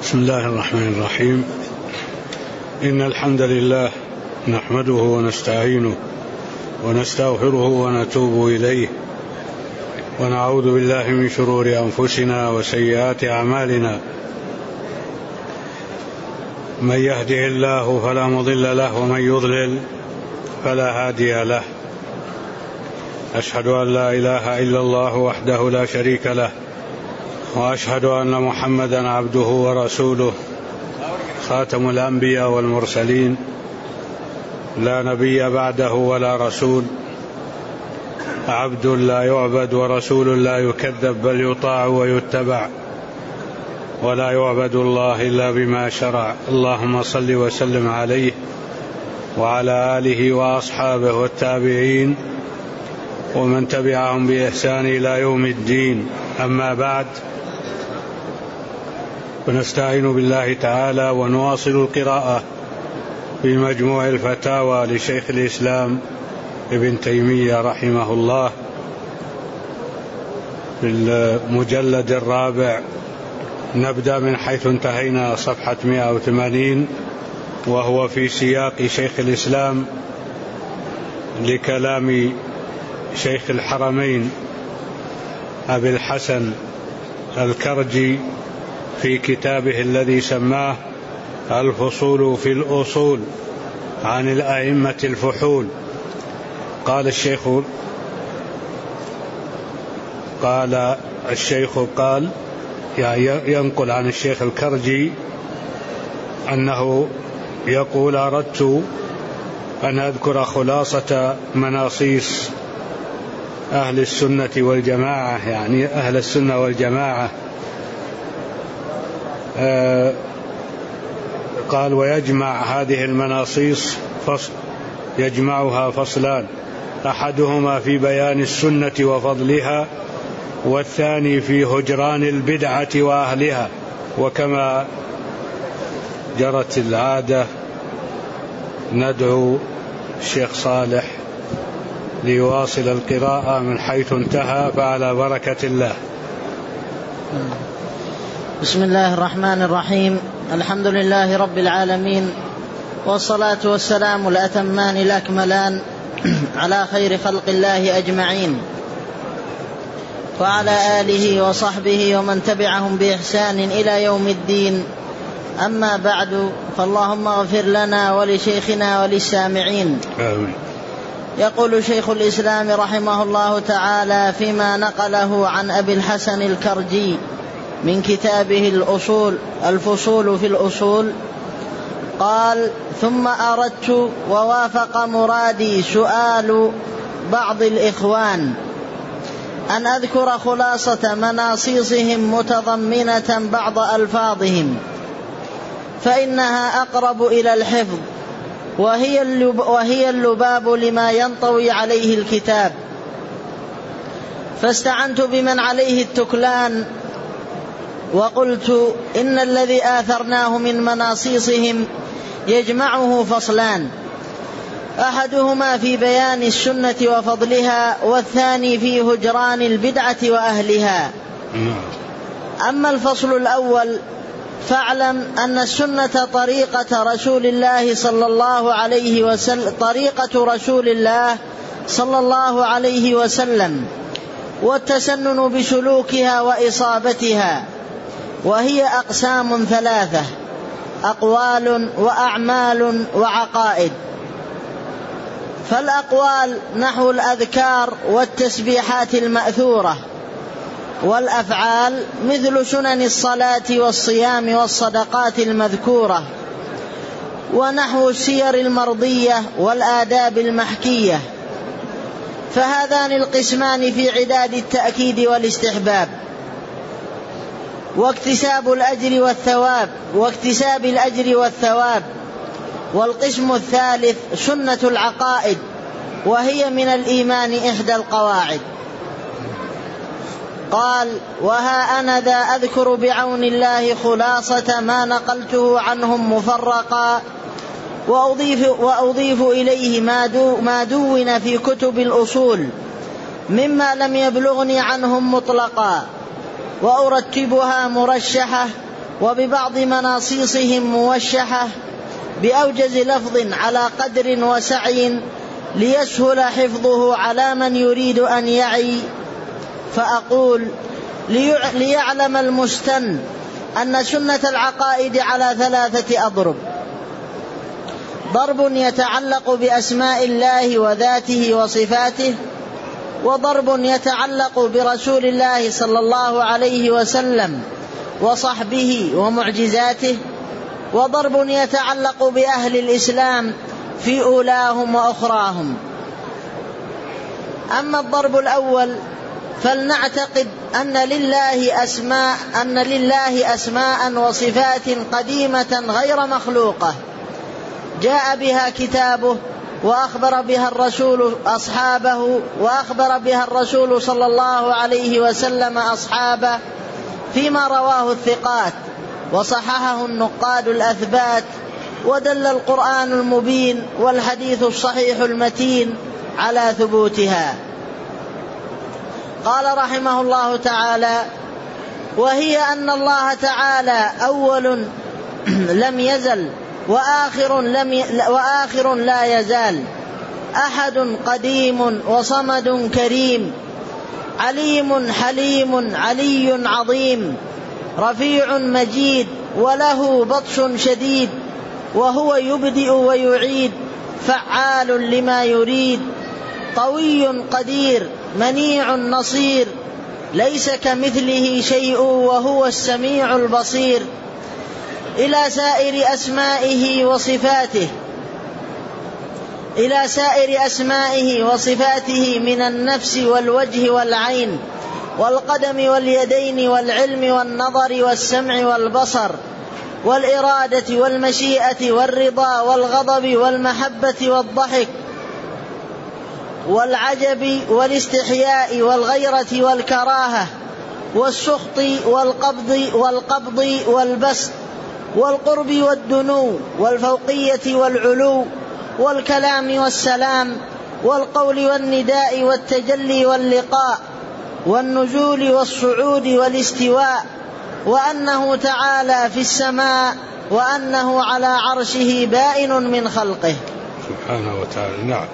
بسم الله الرحمن الرحيم. إن الحمد لله نحمده ونستعينه ونستغفره ونتوب إليه ونعوذ بالله من شرور أنفسنا وسيئات أعمالنا. من يهده الله فلا مضل له ومن يضلل فلا هادي له. أشهد أن لا إله إلا الله وحده لا شريك له، وأشهد أن محمدا عبده ورسوله خاتم الأنبياء والمرسلين، لا نبي بعده ولا رسول، عبد لا يعبد ورسول لا يكذب، بل يطاع ويتبع، ولا يعبد الله إلا بما شرع. اللهم صل وسلم عليه وعلى آله وأصحابه والتابعين ومن تبعهم بإحسان إلى يوم الدين. أما بعد، ونستعين بالله تعالى ونواصل القراءة في مجموع الفتاوى لشيخ الإسلام ابن تيمية رحمه الله في المجلد الرابع. نبدأ من حيث انتهينا، صفحة 180، وهو في سياق شيخ الإسلام لكلام شيخ الحرمين أبي الحسن الكرجي في كتابه الذي سماه الفصول في الأصول عن الأئمة الفحول. قال الشيخ ينقل عن الشيخ الكرجي أنه يقول: أردت أن أذكر خلاصة مناصيص أهل السنة والجماعة، يعني أهل السنة والجماعة. قال: ويجمع هذه المناصيص يجمعها فصلان: أحدهما في بيان السنة وفضلها، والثاني في هجران البدعة وأهلها. وكما جرت العادة ندعو الشيخ صالح ليواصل القراءة من حيث انتهى، فعلى بركة الله. بسم الله الرحمن الرحيم. الحمد لله رب العالمين، والصلاة والسلام الأتمان الأكملان على خير خلق الله أجمعين، وعلى آله وصحبه ومن تبعهم بإحسان إلى يوم الدين. أما بعد، فاللهم اغفر لنا ولشيخنا وللسامعين. آمين. يقول شيخ الإسلام رحمه الله تعالى فيما نقله عن أبي الحسن الكرجي من كتابه الفصول في الأصول، قال: ثم أردت ووافق مرادي سؤال بعض الإخوان أن أذكر خلاصة مناصيصهم متضمنة بعض ألفاظهم، فإنها أقرب إلى الحفظ، وهي اللباب لما ينطوي عليه الكتاب. فاستعنت بمن عليه التكلان، وقلت: إن الذي آثرناه من مناصيصهم يجمعه فصلان: أحدهما في بيان السنة وفضلها، والثاني في هجران البدعة وأهلها. أما الفصل الأول، فاعلم أن السنة طريقة رسول الله صلى الله عليه وسلم، والتسنن بسلوكها وإصابتها، وهي أقسام ثلاثة: أقوال وأعمال وعقائد. فالأقوال نحو الأذكار والتسبيحات المأثورة، والأفعال مثل سنن الصلاة والصيام والصدقات المذكورة، ونحو السير المرضية والآداب المحكية. فهذان القسمان في عداد التأكيد والاستحباب واكتساب الأجر والثواب. والقسم الثالث سنة العقائد، وهي من الإيمان إحدى القواعد. قال: وها أنا ذا أذكر بعون الله خلاصة ما نقلته عنهم مفرقا، وأضيف إليه ما دون في كتب الأصول مما لم يبلغني عنهم مطلقا، وأرتبها مرشحة وببعض مناصيصهم موشحة بأوجز لفظ على قدر وسعي ليسهل حفظه على من يريد أن يعي. فأقول ليعلم المستن أن سنة العقائد على 3 أضرب: ضرب يتعلق بأسماء الله وذاته وصفاته، وضرب يتعلق برسول الله صلى الله عليه وسلم وصحبه ومعجزاته، وضرب يتعلق بأهل الإسلام في أولاهم وأخراهم. أما الضرب الأول فلنعتقد أن لله أسماء وصفات قديمة غير مخلوقة جاء بها كتابه وأخبر بها الرسول أصحابه، وأخبر بها الرسول صلى الله عليه وسلم أصحابه فيما رواه الثقات وصححه النقاد الأثبات، ودل القرآن المبين والحديث الصحيح المتين على ثبوتها. قال رحمه الله تعالى: وهي أن الله تعالى أول لم يزل، وآخر لا يزال، أحد قديم وصمد كريم، عليم حليم علي عظيم، رفيع مجيد وله بطش شديد، وهو يبدئ ويعيد، فعال لما يريد، قوي قدير، منيع نصير، ليس كمثله شيء وهو السميع البصير. إلى سائر أسمائه وصفاته من النفس والوجه والعين والقدم واليدين والعلم والنظر والسمع والبصر والإرادة والمشيئة والرضا والغضب والمحبة والضحك والعجب والاستحياء والغيرة والكراهة والسخط والقبض والبسط والقرب والدنو والفوقية والعلو والكلام والسلام والقول والنداء والتجلي واللقاء والنزول والصعود والاستواء، وأنه تعالى في السماء، وأنه على عرشه بائن من خلقه سبحانه وتعالى. نعم.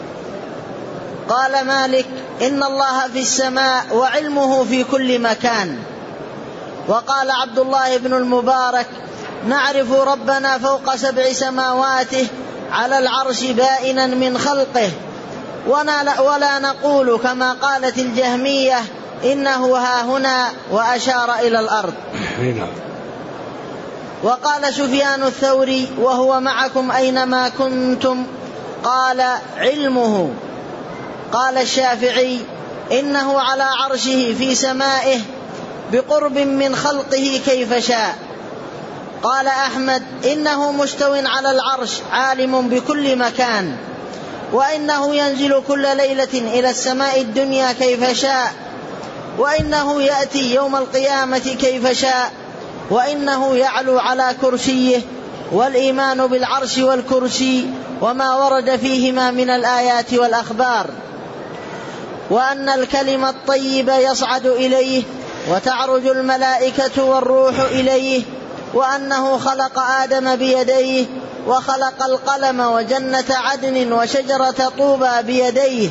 قال مالك: إن الله في السماء وعلمه في كل مكان. وقال عبد الله بن المبارك: نعرف ربنا فوق 7 سماواته على العرش بائنا من خلقه، ولا نقول كما قالت الجهمية إنه هاهنا وأشار إلى الأرض. وقال سفيان الثوري: وهو معكم أينما كنتم، قال: علمه. قال الشافعي: إنه على عرشه في سمائه بقرب من خلقه كيف شاء. قال أحمد: إنه مستو على العرش عالم بكل مكان، وإنه ينزل كل ليلة إلى السماء الدنيا كيف شاء، وإنه يأتي يوم القيامة كيف شاء، وإنه يعلو على كرسيه، والإيمان بالعرش والكرسي وما ورد فيهما من الآيات والأخبار، وأن الكلم الطيب يصعد إليه وتعرج الملائكة والروح إليه، وأنه خلق آدم بيديه، وخلق القلم وجنة عدن وشجرة طوبى بيديه،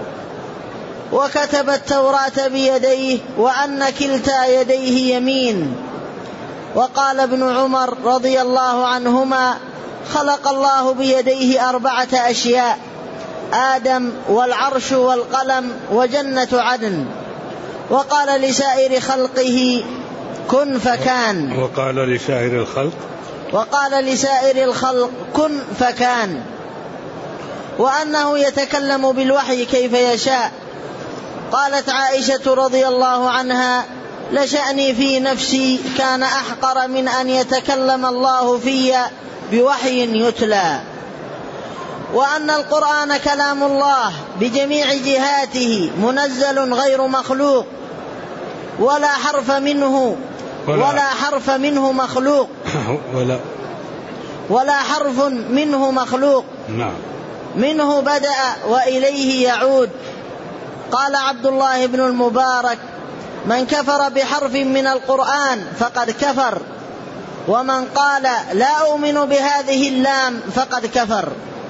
وكتب التوراة بيديه، وأن كلتا يديه يمين. وقال ابن عمر رضي الله عنهما: خلق الله بيديه 4 أشياء: آدم والعرش والقلم وجنة عدن. وقال لسائر خلقه: كن فكان. وقال لسائر الخلق: كن فكان. وأنه يتكلم بالوحي كيف يشاء. قالت عائشة رضي الله عنها: لشأني في نفسي كان أحقر من أن يتكلم الله في بوحي يتلى. وأن القرآن كلام الله بجميع جهاته منزل غير مخلوق، ولا حرف منه مخلوق نعم. منه بدأ وإليه يعود. قال عبد الله بن المبارك: من كفر بحرف من القرآن فقد كفر، ومن قال لا أؤمن بهذه اللام فقد كفر.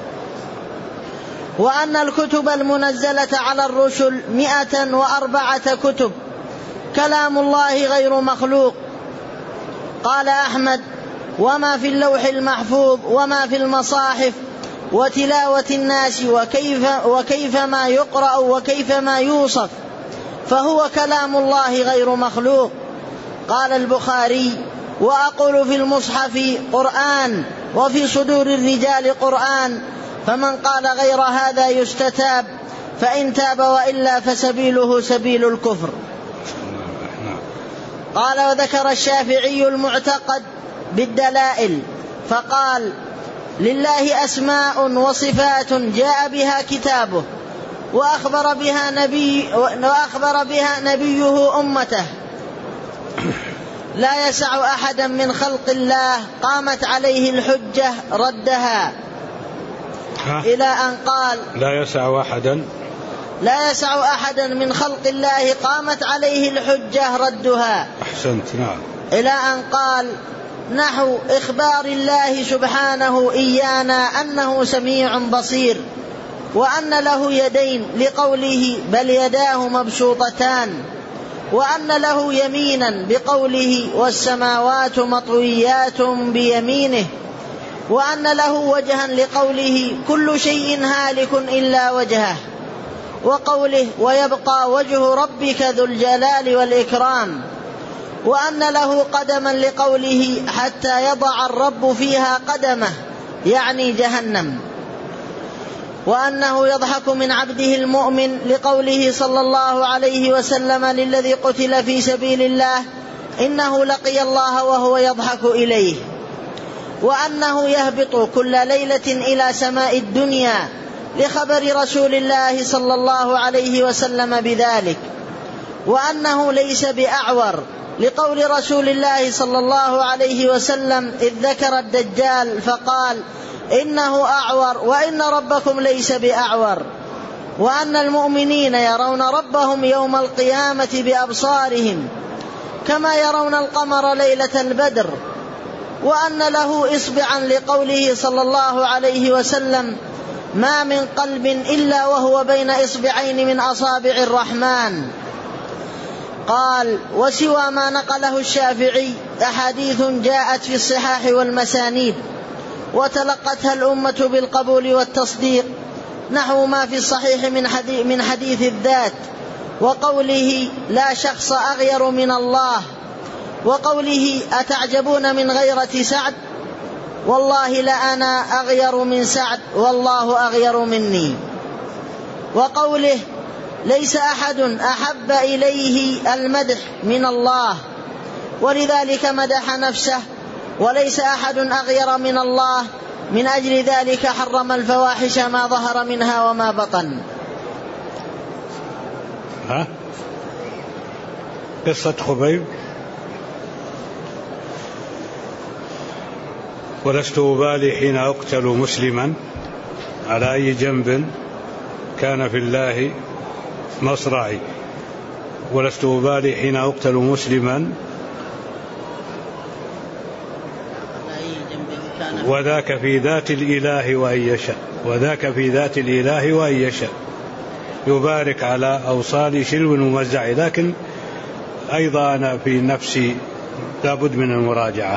وأن الكتب المنزلة على الرسل 104 كتب كلام الله غير مخلوق. قال أحمد: وما في اللوح المحفوظ وما في المصاحف وتلاوة الناس وكيف ما يقرأ وكيف ما يوصف فهو كلام الله غير مخلوق. قال البخاري: وأقول في المصحف قرآن وفي صدور الرجال قرآن، فمن قال غير هذا يستتاب، فإن تاب وإلا فسبيله سبيل الكفر. قال: وذكر الشافعي المعتقد بالدلائل فقال: لله أسماء وصفات جاء بها كتابه وأخبر بها نبيه أمته، لا يسع أحدا من خلق الله قامت عليه الحجة ردها، إلى أن قال: لا يسع أحدا من خلق الله قامت عليه الحجة ردها. أحسنت. نعم. إلى أن قال نحو إخبار الله سبحانه إيانا أنه سميع بصير، وأن له يدين لقوله بل يداه مبسوطتان، وأن له يمينا بقوله والسماوات مطويات بيمينه، وأن له وجها لقوله كل شيء هالك إلا وجهه، وقوله ويبقى وجه ربك ذو الجلال والإكرام، وأن له قدما لقوله حتى يضع الرب فيها قدمه يعني جهنم، وأنه يضحك من عبده المؤمن لقوله صلى الله عليه وسلم للذي قتل في سبيل الله إنه لقي الله وهو يضحك إليه، وأنه يهبط كل ليلة إلى سماء الدنيا لخبر رسول الله صلى الله عليه وسلم بذلك، وأنه ليس بأعور لقول رسول الله صلى الله عليه وسلم إذ ذكر الدجال فقال إنه أعور وإن ربكم ليس بأعور، وأن المؤمنين يرون ربهم يوم القيامة بأبصارهم كما يرون القمر ليلة البدر، وأن له إصبعا لقوله صلى الله عليه وسلم ما من قلب إلا وهو بين إصبعين من أصابع الرحمن. قال: وسوى ما نقله الشافعي أحاديث جاءت في الصحاح والمسانيد وتلقتها الأمة بالقبول والتصديق، نحو ما في الصحيح من حديث الذات، وقوله لا شخص أغير من الله، وقوله أتعجبون من غيرة سعد والله لأنا أغير من سعد والله أغير مني، وقوله ليس أحد أحب إليه المدح من الله ولذلك مدح نفسه، وليس أحد أغير من الله من أجل ذلك حرم الفواحش ما ظهر منها وما بطن. قصة خبيب: ولست أبالي حين أقتل مسلما على أي جنب كان في الله مصرعي، ولست أبالي حين أقتل مسلما وذاك في ذات الإله وأن يشاء، وذاك في ذات الإله وأن يشاء، يبارك على أوصال شلو ممزع، لكن أيضا أنا في نفسي لابد من المراجعة،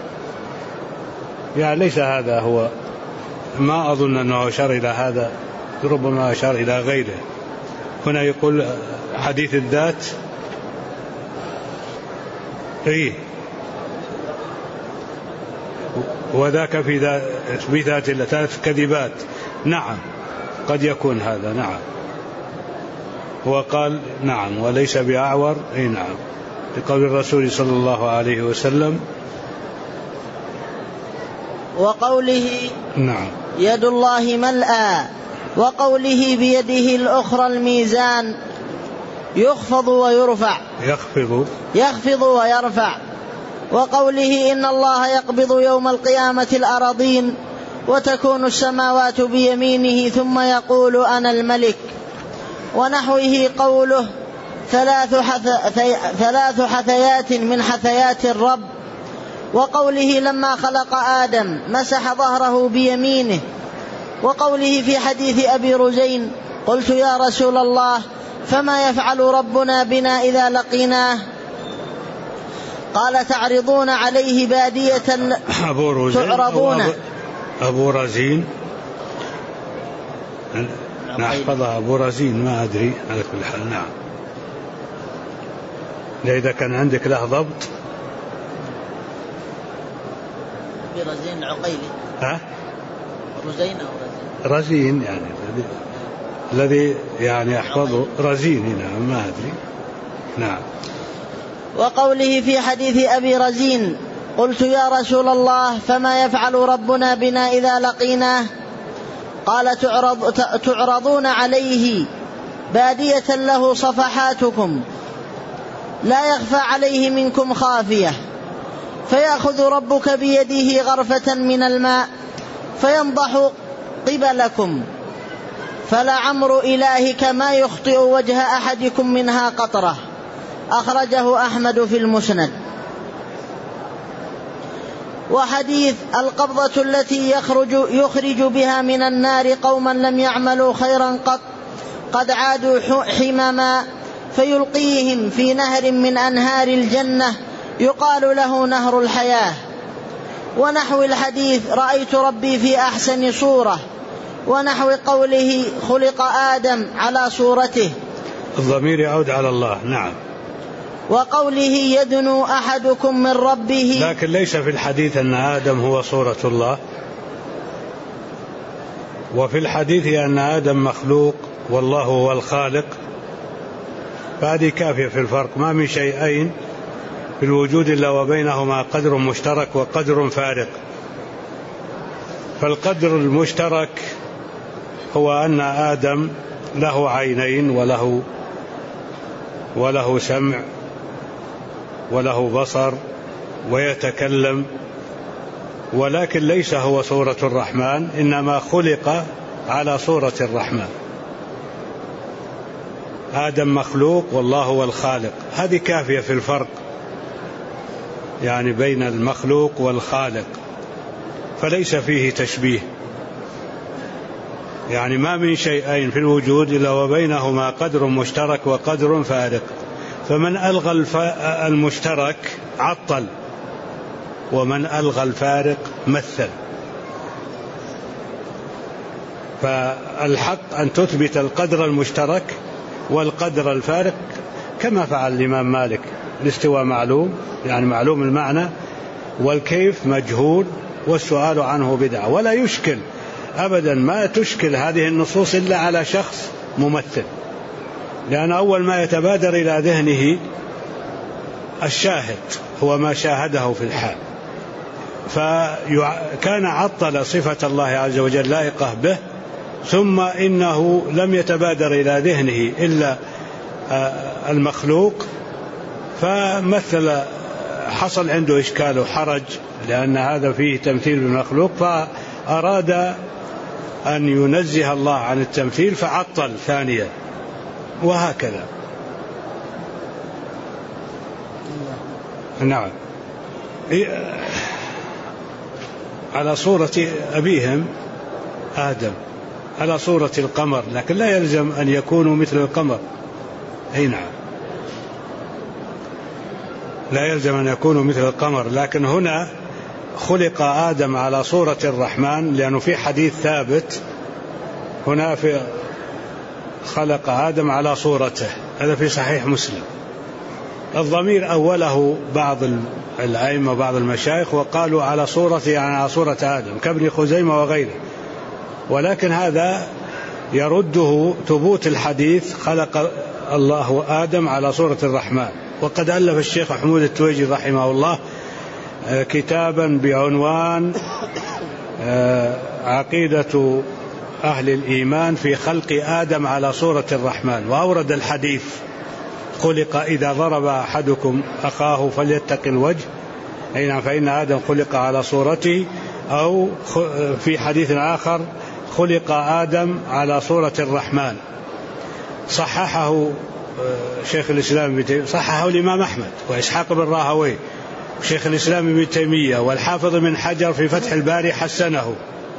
يعني ليس هذا هو، ما أظن أنه أشار إلى هذا، ربما أشار إلى غيره. هنا يقول حديث الذات وذاك في ذات ثلاث كذبات، نعم قد يكون هذا، نعم. هو قال نعم وليس بأعور، نعم، لقول الرسول صلى الله عليه وسلم، وقوله نعم يد الله ملأى، وقوله بيده الأخرى الميزان يخفض ويرفع، يخفض ويرفع، وقوله إن الله يقبض يوم القيامة الأراضين وتكون السماوات بيمينه ثم يقول أنا الملك، ونحوه قوله ثلاث حثيات من حثيات الرب، وقوله لما خلق آدم مسح ظهره بيمينه، وقوله في حديث أبي رزين قلت يا رسول الله فما يفعل ربنا بنا إذا لقيناه؟ قال تعرضون عليه بادية تعرضون. أبو رزين نحفظها أبو رزين ما أدري على كل حال. نعم، إذا كان عندك له ضبط. أبي رزين عقيلي. رزين أو رزين يعني الذي يعني أحفظه رزين. نعم ما أدري. نعم. وقوله في حديث أبي رزين قلت يا رسول الله فما يفعل ربنا بنا إذا لقيناه؟ قال تعرضون عليه بادية له صفحاتكم لا يخفى عليه منكم خافية، فيأخذ ربك بيده غرفة من الماء فينضح قبلكم، فلعمر إلهك ما يخطئ وجه أحدكم منها قطرة. أخرجه أحمد في المسند. وحديث القبضة التي يخرج بها من النار قوما لم يعملوا خيرا قد عادوا حمما فيلقيهم في نهر من أنهار الجنة يقال له نهر الحياة. ونحو الحديث رأيت ربي في أحسن صورة، ونحو قوله خلق آدم على صورته، الضمير يعود على الله. نعم. وقوله يدنو أحدكم من ربه، لكن ليس في الحديث أن آدم هو صورة الله، وفي الحديث أن آدم مخلوق والله هو الخالق، فهذه كافية في الفرق. ما من شيئين في الوجود إلا وبينهما قدر مشترك وقدر فارق. فالقدر المشترك هو أن آدم له عينين وله سمع وله بصر ويتكلم، ولكن ليس هو صورة الرحمن، إنما خلق على صورة الرحمن. آدم مخلوق والله هو الخالق، هذه كافية في الفرق يعني بين المخلوق والخالق، فليس فيه تشبيه. يعني ما من شيئين في الوجود إلا وبينهما قدر مشترك وقدر فارق، فمن ألغى المشترك عطل، ومن ألغى الفارق مثل. فالحق أن تثبت القدر المشترك والقدر الفارق كما فعل الإمام مالك. الاستواء معلوم يعني معلوم المعنى، والكيف مجهول، والسؤال عنه بدعة. ولا يشكل أبدا، ما تشكل هذه النصوص إلا على شخص ممثل، لأن أول ما يتبادر إلى ذهنه الشاهد هو ما شاهده في الحال. فكان عطل صفة الله عز وجل لائقة به، ثم إنه لم يتبادر إلى ذهنه إلا المخلوق، فمثل حصل عنده إشكال وحرج، لأن هذا فيه تمثيل بالمخلوق، فأراد أن ينزه الله عن التمثيل فعطل ثانيا، وهكذا. نعم. على صورة أبيهم آدم على صورة القمر، لكن لا يلزم أن يكونوا مثل القمر. أي نعم، لا يلزم أن يكونوا مثل القمر، لكن هنا خلق آدم على صورة الرحمن، لأنه في حديث ثابت هنا في خلق آدم على صورته، هذا في صحيح مسلم. الضمير أوله بعض الأئمة وبعض المشايخ وقالوا على صورته يعني على صورة آدم كابن خزيمة وغيره، ولكن هذا يرده ثبوت الحديث خلق الله آدم على صورة الرحمن. وقد ألف الشيخ حمود التويجي رحمه الله كتابا بعنوان عقيدة أهل الإيمان في خلق آدم على صورة الرحمن، وأورد الحديث خلق إذا ضرب أحدكم أخاه فليتق الوجه، أي فإن آدم خلق على صورته، أو في حديث آخر خلق آدم على صورة الرحمن. صححه شيخ الإسلام صححه الإمام أحمد وإسحاق بن راهويه شيخ الإسلام ابن تيمية والحافظ بن حجر في فتح الباري حسنه.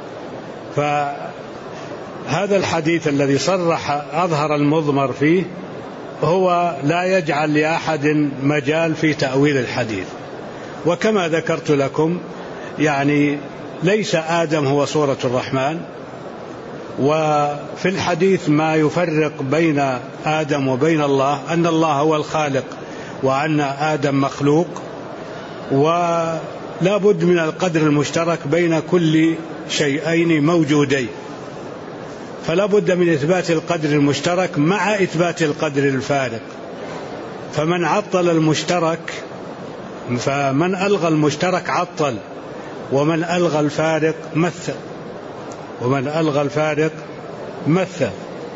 فهذا الحديث الذي صرح أظهر المضمر فيه هو لا يجعل لأحد مجال في تأويل الحديث. وكما ذكرت لكم يعني ليس آدم هو صورة الرحمن، وفي الحديث ما يفرق بين آدم وبين الله أن الله هو الخالق وأن آدم مخلوق، ولا بد من القدر المشترك بين كل شيئين موجودين، فلا بد من إثبات القدر المشترك مع إثبات القدر الفارق. فمن عطل المشترك فمن ألغى المشترك عطل، ومن ألغى الفارق مثل، ومن ألغى الفارق مثل.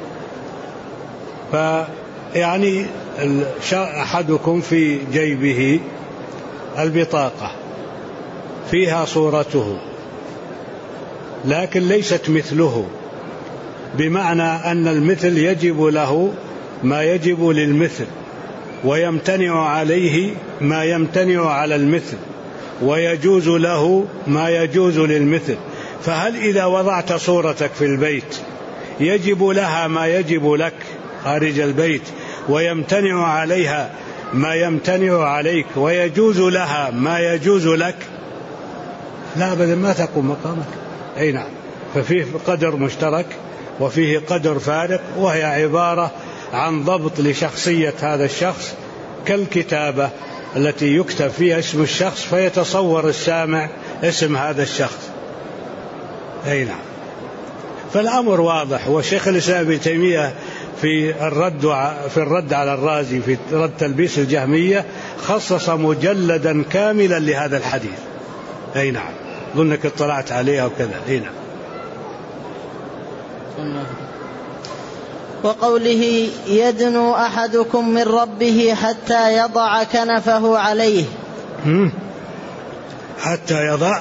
فيعني أحدكم في جيبه البطاقة فيها صورته لكن ليست مثله، بمعنى أن المثل يجب له ما يجب للمثل، ويمتنع عليه ما يمتنع على المثل، ويجوز له ما يجوز للمثل. فهل إذا وضعت صورتك في البيت يجب لها ما يجب لك خارج البيت، ويمتنع عليها ما يمتنع عليك، ويجوز لها ما يجوز لك؟ لا أبدا، ما تقوم مقامك. أي نعم. ففيه قدر مشترك وفيه قدر فارق، وهي عبارة عن ضبط لشخصية هذا الشخص، كالكتابة التي يكتب فيها اسم الشخص فيتصور السامع اسم هذا الشخص. أي نعم. فالأمر واضح. وشيخ الإسلام ابن تيمية في الرد على الرازي في رد تلبيس الجهمية خصص مجلدا كاملا لهذا الحديث. أي نعم، ظنك اطلعت عليها وكذا. أي نعم. وقوله يدنو أحدكم من ربه حتى يضع كنفه عليه. حتى يضع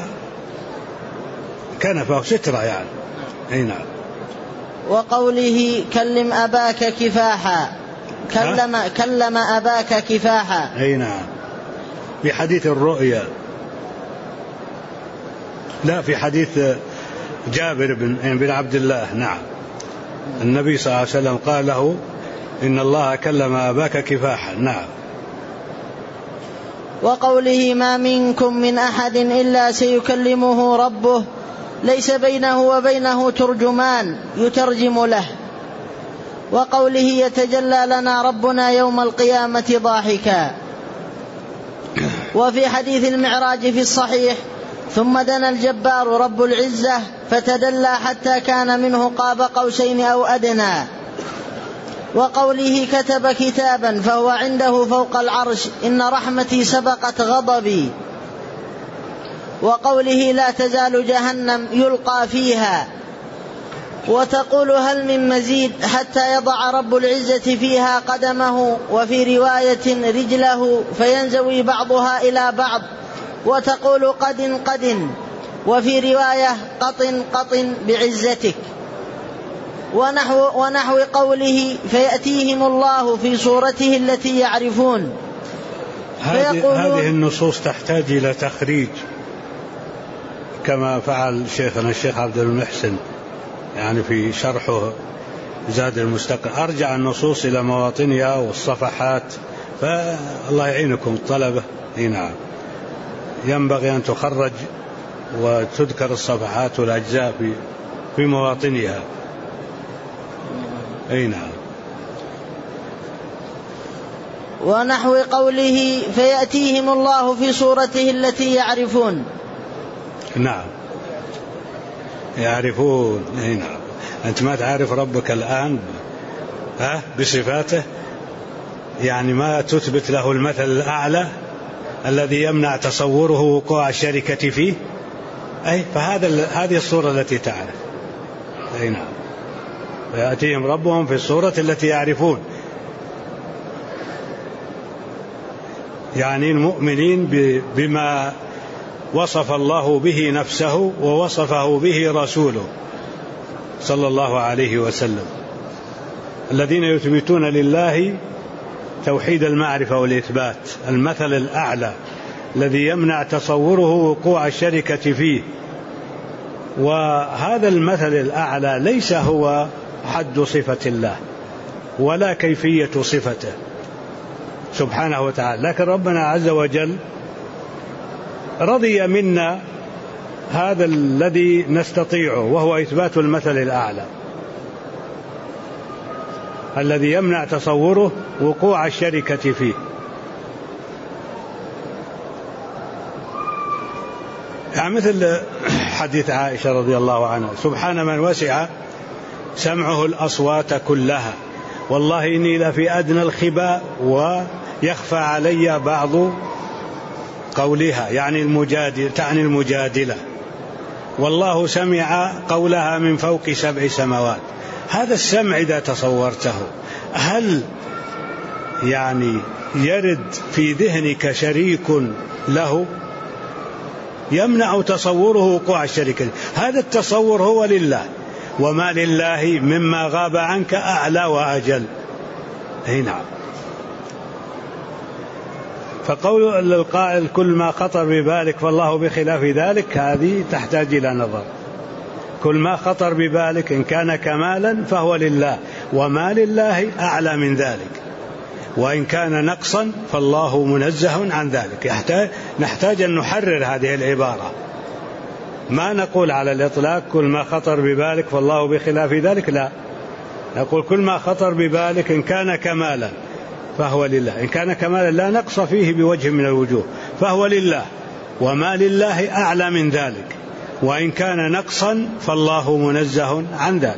كنفه سترة يعني. أي نعم. وقوله كلم أباك كفاحا، كلم أباك كفاحا. أي نعم. في حديث الرؤيا، لا في حديث جابر بن عبد الله. نعم. النبي صلى الله عليه وسلم قال له إن الله كلم أباك كفاحا. نعم. وقوله ما منكم من أحد إلا سيكلمه ربه ليس بينه وبينه ترجمان يترجم له. وقوله يتجلى لنا ربنا يوم القيامة ضاحكا. وفي حديث المعراج في الصحيح ثم دنا الجبار رب العزة فتدلى حتى كان منه قاب قوسين أو أدنى. وقوله كتب كتابا فهو عنده فوق العرش إن رحمتي سبقت غضبي. وقوله لا تزال جهنم يلقى فيها وتقول هل من مزيد حتى يضع رب العزة فيها قدمه، وفي رواية رجله فينزوي بعضها إلى بعض وتقول قد قد، وفي رواية قط بعزتك. ونحو قوله فيأتيهم الله في صورته التي يعرفون. هذه النصوص تحتاج إلى تخريج كما فعل شيخنا الشيخ عبد المحسن يعني في شرحه زاد المستقنع، أرجع النصوص إلى مواطنها والصفحات، فالله يعينكم الطلبة. نعم. ينبغي أن تخرج وتذكر الصفحات والأجزاء في مواطنها. أي نعم. ونحو قوله فيأتيهم الله في صورته التي يعرفون. نعم يعرفون. أي نعم. أنت ما تعرف ربك الآن بصفاته، يعني ما تثبت له المثل الأعلى الذي يمنع تصوره وقوع الشركة فيه. أي هذه الصورة التي تعرف. أي نعم. فيأتيهم ربهم في الصورة التي يعرفون، يعني المؤمنين بما وصف الله به نفسه ووصفه به رسوله صلى الله عليه وسلم، الذين يثبتون لله توحيد المعرفة والإثبات، المثل الأعلى الذي يمنع تصوره وقوع الشركة فيه. وهذا المثل الأعلى ليس هو حد صفة الله ولا كيفية صفته سبحانه وتعالى، لكن ربنا عز وجل رضي منا هذا الذي نستطيعه، وهو إثبات المثل الأعلى الذي يمنع تصوره وقوع الشركة فيه. يعني مثل حديث عائشة رضي الله عنها: سبحان من وسع سمعه الأصوات كلها، والله إني لفي أدنى الخباء ويخفى علي بعض قولها، يعني المجادلة، والله سمع قولها من فوق 7 سماوات. هذا السمع إذا تصورته هل يعني يرد في ذهنك شريك له يمنع تصوره وقوع الشركة؟ هذا التصور هو لله، وما لله مما غاب عنك أعلى وأجل. نعم. فقول القائل كل ما خطر ببالك فالله بخلاف ذلك، هذه تحتاج إلى نظر. كل ما خطر ببالك إن كان كمالا فهو لله، وما لله أعلى من ذلك، وإن كان نقصا فالله منزه عن ذلك. نحتاج أن نحرر هذه العبارة، ما نقول على الإطلاق كل ما خطر ببالك فالله بخلاف ذلك، لا، نقول كل ما خطر ببالك إن كان كمالا فهو لله، إن كان كمالا لا نقص فيه بوجه من الوجوه فهو لله، وما لله أعلى من ذلك، وإن كان نقصا فالله منزه عن ذلك.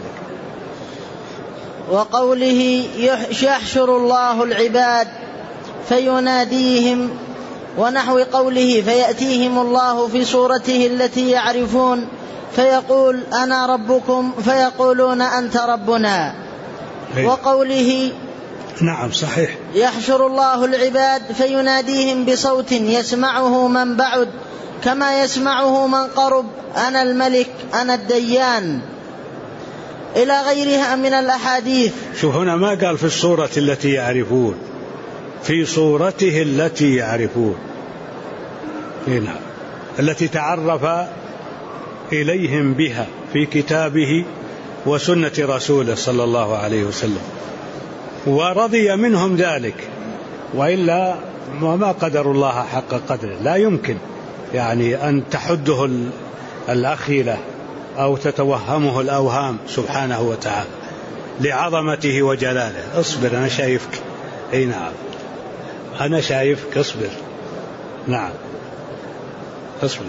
وقوله يحشر الله العباد فيناديهم، ونحو قوله فيأتيهم الله في صورته التي يعرفون فيقول أنا ربكم فيقولون أنت ربنا. وقوله نعم صحيح يحشر الله العباد فيناديهم بصوت يسمعه من بعد كما يسمعه من قرب أنا الملك أنا الديان، إلى غيرها من الأحاديث. شوف هنا ما قال في الصورة التي يعرفون، في صورته التي يعرفون، هنا التي تعرف إليهم بها في كتابه وسنة رسوله صلى الله عليه وسلم، ورضي منهم ذلك، وإلا وما قدر الله حق قدره. لا يمكن يعني أن تحده الأخيلة أو تتوهمه الأوهام سبحانه وتعالى لعظمته وجلاله. اصبر أنا شايفك، أي نعم أنا شايفك، اصبر، نعم اصبر.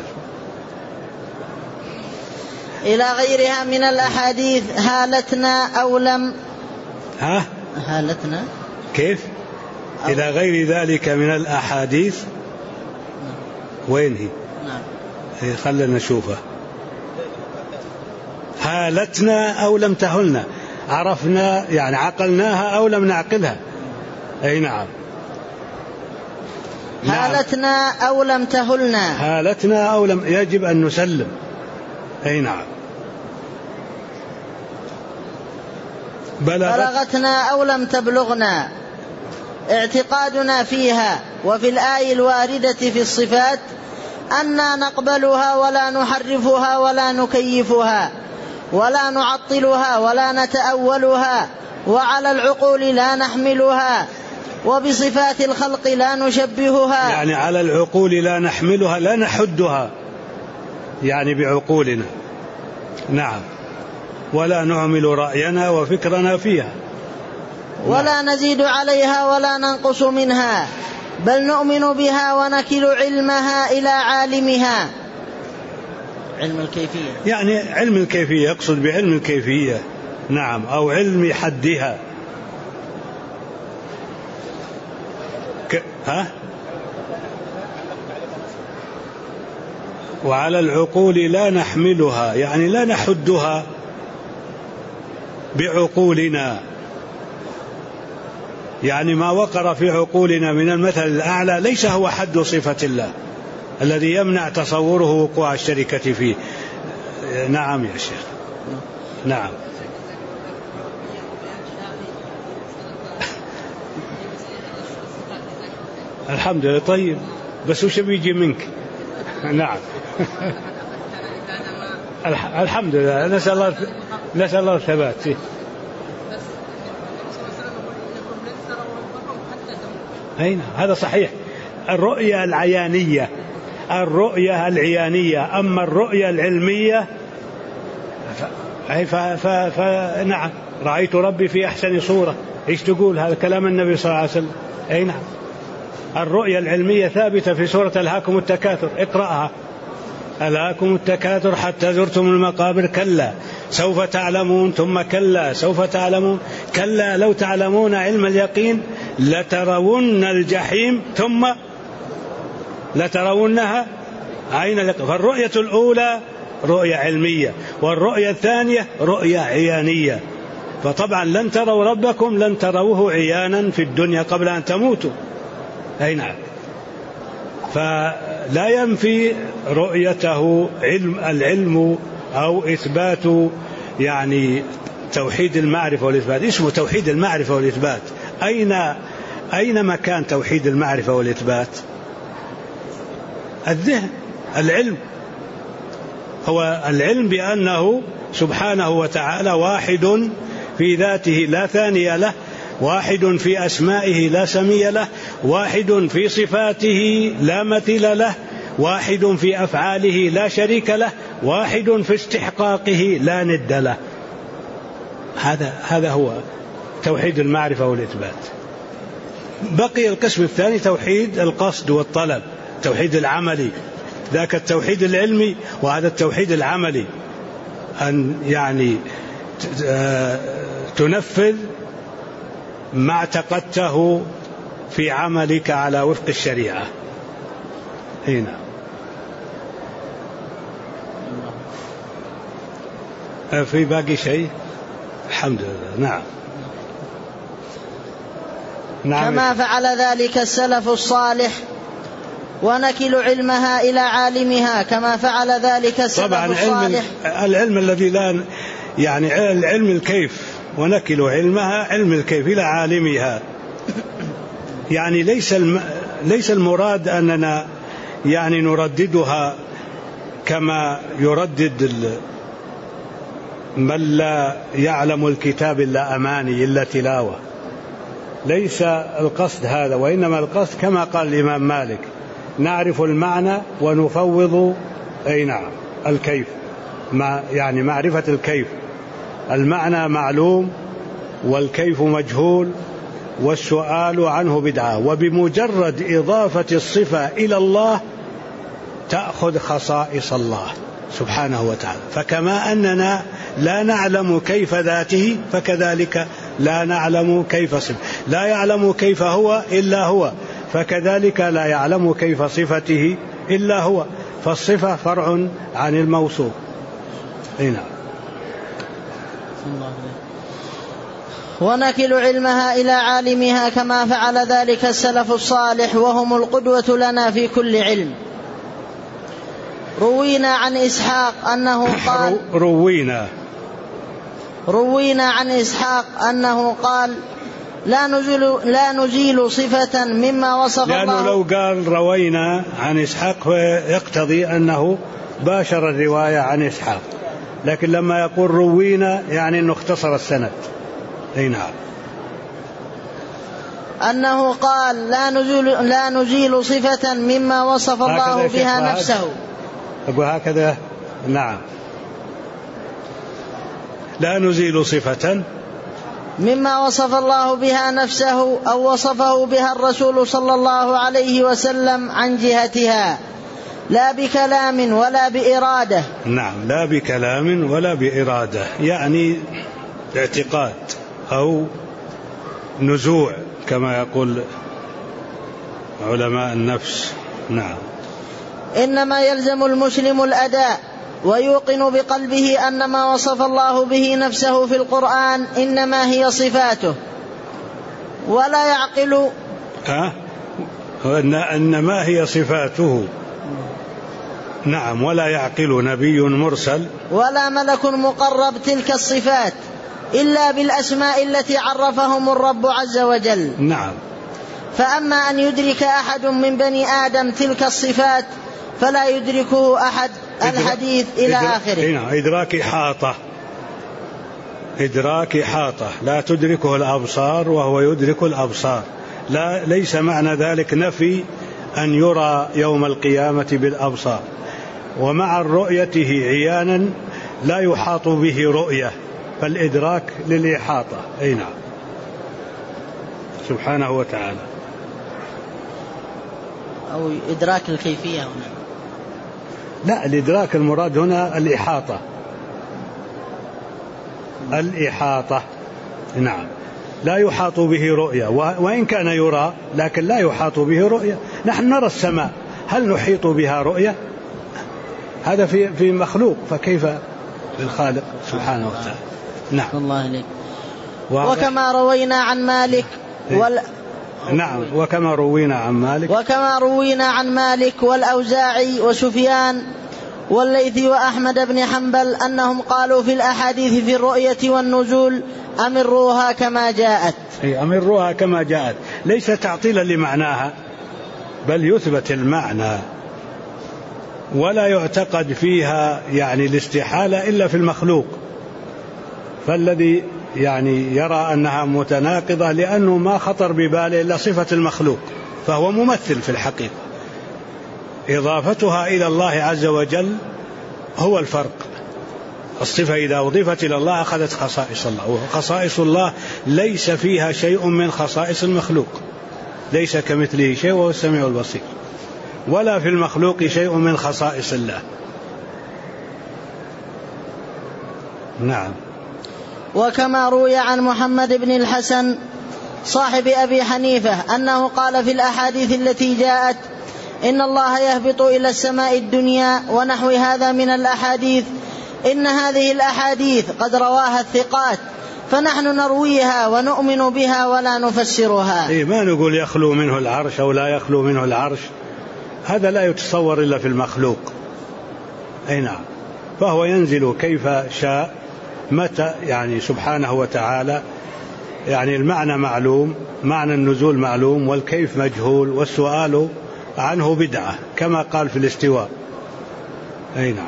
إلى غيرها من الأحاديث هالتنا أو لم هالتنا كيف إلى غير ذلك من الأحاديث. وين هي؟ نعم خلنا نشوفها. هالتنا أو لم تهلنا، عرفنا يعني عقلناها أو لم نعقلها. أي نعم هالتنا أو لم تهلنا، هالتنا أو لم، يجب أن نسلم. أي نعم بلغتنا أو لم تبلغنا، اعتقادنا فيها. وفي الآية الواردة في الصفات أننا نقبلها ولا نحرفها ولا نكيفها ولا نعطلها ولا نتأولها، وعلى العقول لا نحملها، وبصفات الخلق لا نشبهها. يعني على العقول لا نحملها، لا نحدها يعني بعقولنا، نعم، ولا نعمل رأينا وفكرنا فيها، ولا نزيد عليها ولا ننقص منها، بل نؤمن بها ونكل علمها إلى عالمها. علم الكيفية، يعني علم الكيفية، يقصد بعلم الكيفية، نعم، أو علم حدها. وعلى العقول لا نحملها، يعني لا نحدها بعقولنا، يعني ما وقر في عقولنا من المثل الأعلى ليس هو حد صفة الله الذي يمنع تصوره وقوع الشركة فيه. نعم يا شيخ، نعم. الحمد لله. طيب بس وش بيجي منك؟ نعم. الحمد لله، نسأل الله الثبات. أين هذا صحيح، الرؤية العيانية، الرؤية العيانية، أما الرؤية العلمية فنعم، رأيت ربي في أحسن صورة. إيش تقول؟ هذا كلام النبي صلى الله عليه وسلم. أي نعم، الرؤية العلمية ثابتة في سورة ألهاكم التكاثر، اقرأها. ألهاكم التكاثر حتى زرتم المقابر، كلا سوف تعلمون ثم كلا سوف تعلمون، كلا لو تعلمون علم اليقين لترون الجحيم ثم لترونها عين اليقين. فالرؤية الأولى رؤية علمية، والرؤية الثانية رؤية عيانية. فطبعا لن تروا ربكم، لن تروه عيانا في الدنيا قبل أن تموتوا. أي نعم. فلا ينفي رؤيته العلم أو إثبات يعني توحيد المعرفة والإثبات. اسمه توحيد المعرفة والإثبات. أين مكان توحيد المعرفة والإثبات؟ الذهن، العلم. هو العلم بأنه سبحانه وتعالى واحد في ذاته لا ثاني له، واحد في أسمائه لا سمي له، واحد في صفاته لا مثيل له، واحد في أفعاله لا شريك له، واحد في استحقاقه لا ند له. هذا هو توحيد المعرفة والإثبات. بقي القسم الثاني توحيد القصد والطلب، توحيد العملي. ذاك التوحيد العلمي وهذا التوحيد العملي، أن يعني تنفذ ما اعتقدته في عملك على وفق الشريعة. هنا في باقي شيء؟ الحمد لله. نعم. كما فعل ذلك السلف الصالح، ونكل علمها إلى عالمها كما فعل ذلك السلف الصالح. طبعا العلم الذي لا يعني العلم الكيف، ونكل علمها علم الكيف إلى عالمها. يعني ليس المراد أننا يعني نرددها كما يردد من لا يعلم الكتاب إلا أماني إلا تلاوة. ليس القصد هذا، وإنما القصد كما قال الإمام مالك: نعرف المعنى ونفوض الكيف، يعني معرفة الكيف. المعنى معلوم والكيف مجهول، والسؤال عنه بدعة. وبمجرد إضافة الصفة إلى الله تأخذ خصائص الله سبحانه وتعالى. فكما أننا لا نعلم كيف ذاته، فكذلك لا نعلم كيف صفته. لا يعلم كيف هو إلا هو، فكذلك لا يعلم كيف صفته إلا هو. فالصفة فرع عن الموصوف. هنا ونكل علمها إلى عالمها كما فعل ذلك السلف الصالح، وهم القدوة لنا في كل علم. روينا عن إسحاق أنه قال روينا عن إسحاق أنه قال: لا نزيل صفة مما وصف الله. لأنه لو قال روينا عن إسحاق فيقتضي أنه باشر الرواية عن إسحاق، لكن لما يقول روينا يعني أنه اختصر السند. نعم. أنه قال: لا نزيل صفة مما وصف الله بها نفسه. أقول هكذا. نعم. لا نزيل صفة مما وصف الله بها نفسه أو وصفه بها الرسول صلى الله عليه وسلم عن جهتها، لا بكلام ولا بإرادة. نعم، لا بكلام ولا بإرادة، يعني اعتقاد أو نزوع كما يقول علماء النفس. نعم. إنما يلزم المسلم الأداء، ويوقن بقلبه أن ما وصف الله به نفسه في القرآن إنما هي صفاته، ولا يعقل إنما هي صفاته. نعم. ولا يعقل نبي مرسل ولا ملك مقرب تلك الصفات إلا بالأسماء التي عرفهم الرب عز وجل. نعم. فأما أن يدرك أحد من بني آدم تلك الصفات فلا يدركه أحد. الحديث إلى آخره. إدراك إحاطة لا تدركه الأبصار وهو يدرك الأبصار. ليس معنى ذلك نفي أن يرى يوم القيامة بالأبصار، ومع رؤيته عيانا لا يحاط به رؤية، فالإدراك للإحاطة. نعم سبحانه وتعالى. أو إدراك الكيفية هنا. لا، الإدراك المراد هنا الإحاطة. نعم، لا يحاط به رؤية، وإن كان يرى لكن لا يحاط به رؤية. نحن نرى السماء، هل نحيط بها رؤية؟ هذا في مخلوق، فكيف بالخالق سبحانه وتعالى. نعم. الله عليك. وكما روينا عن مالك نعم، وكما روينا عن مالك والأوزاعي وسفيان والليث وأحمد بن حنبل أنهم قالوا في الأحاديث في الرؤية والنزول أمروها كما جاءت. أمروها كما جاءت، ليس تعطيلا لمعناها، بل يثبت المعنى، ولا يعتقد فيها يعني الاستحالة إلا في المخلوق. فالذي يعني يرى أنها متناقضة لأنه ما خطر بباله إلا صفة المخلوق، فهو ممثل في الحقيقة. إضافتها إلى الله عز وجل هو الفرق. الصفة إذا أضيفت إلى الله أخذت خصائص الله، وخصائص الله ليس فيها شيء من خصائص المخلوق، ليس كمثله شيء وهو السميع البصير، ولا في المخلوق شيء من خصائص الله. نعم. وكما روي عن محمد بن الحسن صاحب أبي حنيفة أنه قال في الأحاديث التي جاءت إن الله يهبط إلى السماء الدنيا ونحو هذا من الأحاديث، إن هذه الأحاديث قد رواها الثقات، فنحن نرويها ونؤمن بها ولا نفسرها. ما نقول يخلو منه العرش أو لا يخلو منه العرش، هذا لا يتصور إلا في المخلوق. نعم. فهو ينزل كيف شاء متى، يعني سبحانه وتعالى، يعني المعنى معلوم، معنى النزول معلوم، والكيف مجهول، والسؤال عنه بدعة كما قال في الاستواء. نعم.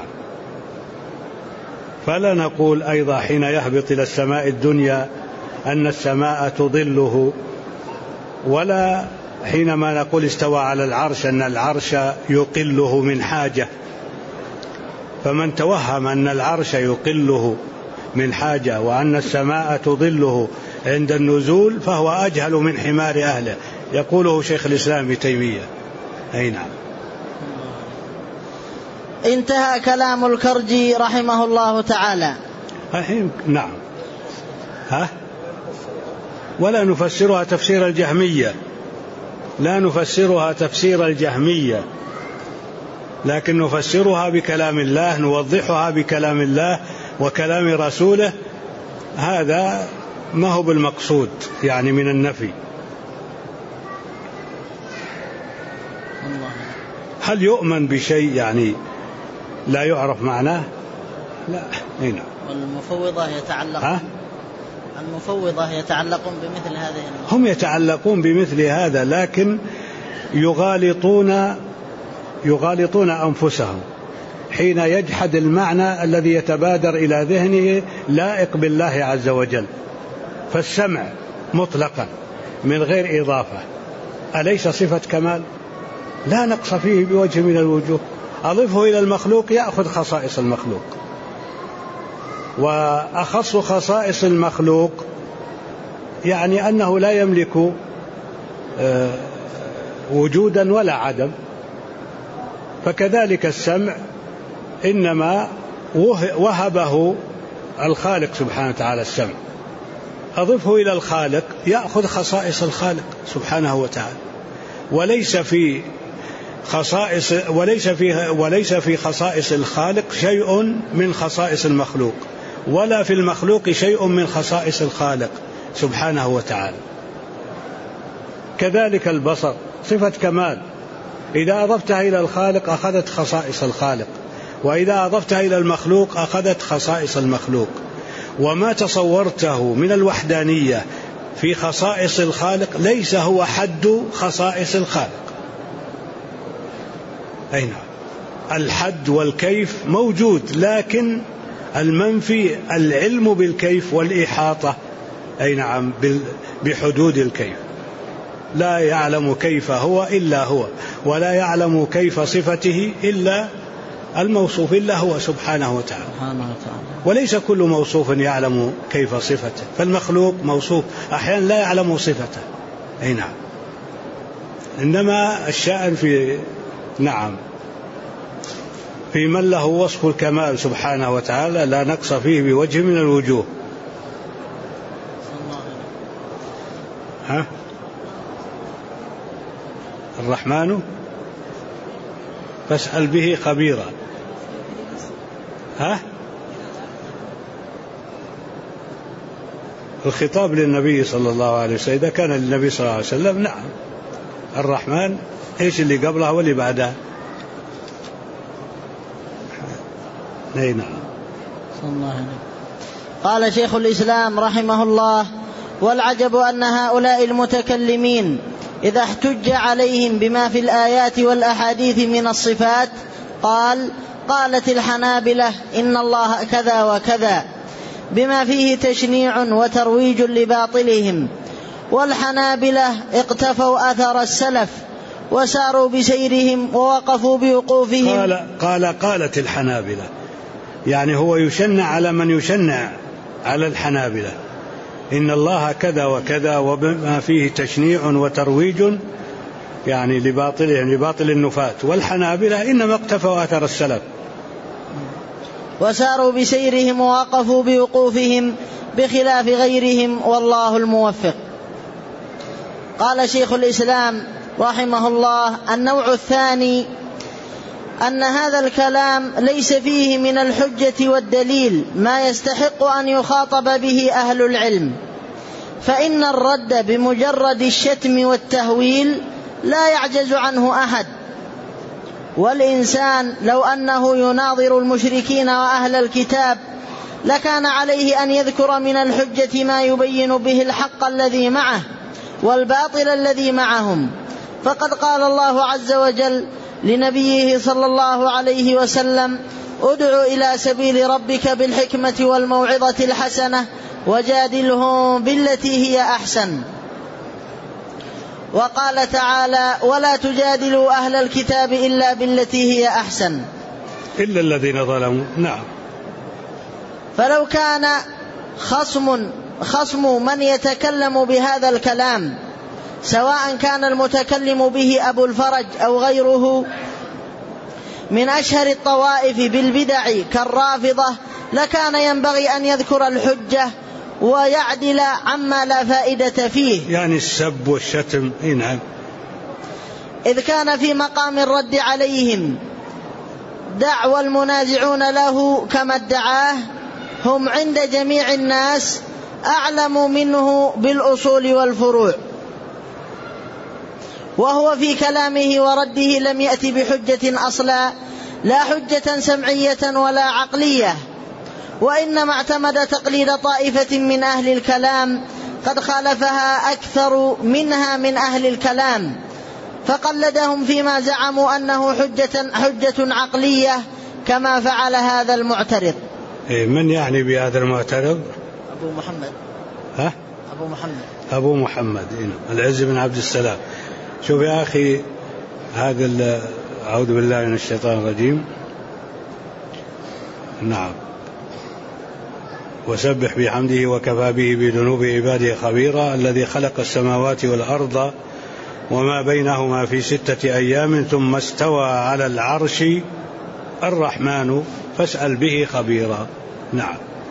فلا نقول أيضا حين يهبط إلى السماء الدنيا أن السماء تظله، ولا حينما نقول استوى على العرش أن العرش يقله من حاجة. فمن توهم أن العرش يقله من حاجة وأن السماء تظله عند النزول فهو أجهل من حمار أهله، يقوله شيخ الإسلام ابن تيمية. نعم. انتهى كلام الكرجي رحمه الله تعالى. نعم. ولا نفسرها تفسير الجهمية، لا نفسرها تفسير الجهمية، لكن نفسرها بكلام الله، نوضحها بكلام الله وكلام رسوله. هذا ما هو بالمقصود يعني من النفي. هل يؤمن بشيء يعني لا يعرف معناه؟ لا. هنا والمفوضة يتعلقون بمثل هذه. هم يتعلقون بمثل هذا، لكن يغالطون أنفسهم حين يجحد المعنى الذي يتبادر إلى ذهنه لائق بالله عز وجل. فالسمع مطلقا من غير إضافة أليس صفة كمال؟ لا نقص فيه بوجه من الوجوه. أضفه إلى المخلوق يأخذ خصائص المخلوق، وأخص خصائص المخلوق يعني أنه لا يملك وجودا ولا عدم. فكذلك السمع إنما وهبه الخالق سبحانه وتعالى السمع، أضفه إلى الخالق يأخذ خصائص الخالق سبحانه وتعالى، وليس في خصائص الخالق شيء من خصائص المخلوق، ولا في المخلوق شيء من خصائص الخالق سبحانه وتعالى. كذلك البصر صفة كمال، إذا أضفتها إلى الخالق أخذت خصائص الخالق، وإذا أضفتها إلى المخلوق أخذت خصائص المخلوق. وما تصورته من الوحدانية في خصائص الخالق ليس هو حد خصائص الخالق. أي نعم، الحد والكيف موجود، لكن المنفي العلم بالكيف والإحاطة أي نعم بحدود الكيف. لا يعلم كيف هو إلا هو، ولا يعلم كيف صفته إلا الموصوف إلا هو سبحانه وتعالى. وليس كل موصوف يعلم كيف صفته، فالمخلوق موصوف أحيانا لا يعلم صفته. أي نعم، إنما الشأن في نعم في من له وصف الكمال سبحانه وتعالى لا نقص فيه بوجه من الوجوه. الرحمن فاسأل به خبيرا. الخطاب للنبي صلى الله عليه وسلم، إذا كان للنبي صلى الله عليه وسلم نعم. الرحمن إيش اللي قبلها واللي بعدها؟ أي نعم. قال شيخ الإسلام رحمه الله: والعجب أن هؤلاء المتكلمين إذا احتج عليهم بما في الآيات والأحاديث من الصفات قالت الحنابلة إن الله كذا وكذا، بما فيه تشنيع وترويج لباطلهم. والحنابلة اقتفوا أثر السلف وساروا بسيرهم ووقفوا بوقوفهم. قالت الحنابلة، يعني هو يشنع على من يشنع على الحنابلة، إن الله كذا وكذا، وبما فيه تشنيع وترويج يعني لباطلهم لباطل النفاة. والحنابلة إنما اقتفوا أثر السلف وساروا بسيرهم ووقفوا بوقوفهم بخلاف غيرهم، والله الموفق. قال شيخ الإسلام رحمه الله: النوع الثاني أن هذا الكلام ليس فيه من الحجة والدليل ما يستحق أن يخاطب به أهل العلم، فإن الرد بمجرد الشتم والتهويل لا يعجز عنه أحد. والإنسان لو أنه يناظر المشركين وأهل الكتاب لكان عليه أن يذكر من الحجة ما يبين به الحق الذي معه والباطل الذي معهم. فقد قال الله عز وجل لنبيه صلى الله عليه وسلم: ادع إلى سبيل ربك بالحكمة والموعظة الحسنة وجادلهم بالتي هي أحسن. وقال تعالى: ولا تجادلوا أهل الكتاب إلا بالتي هي أحسن إلا الذين ظلموا. نعم. فلو كان خصم من يتكلم بهذا الكلام، سواء كان المتكلم به أبو الفرج أو غيره من أشهر الطوائف بالبدع كالرافضة، لكان ينبغي أن يذكر الحجة ويعدل عما لا فائدة فيه، يعني السب والشتم. نعم. إذ كان في مقام الرد عليهم دعوى المنازعون له كما ادعاه هم عند جميع الناس أعلم منه بالأصول والفروع، وهو في كلامه ورده لم يأتي بحجة أصلا، لا حجة سمعية ولا عقلية، وإنما اعتمد تقليد طائفة من أهل الكلام قد خالفها أكثر منها من أهل الكلام، فقلدهم فيما زعموا أنه حجة عقلية كما فعل هذا المعترض. من يعني بهذا المعترض؟ أبو محمد. أبو محمد العز بن عبد السلام. شوف يا أخي، هذا أعوذ بالله من الشيطان الرجيم. نعم. وسبح بحمده وكفى به بذنوب عباده خبيرا، الذي خلق السماوات والأرض وما بينهما في 6 أيام ثم استوى على العرش الرحمن فاسأل به خبيرا. نعم.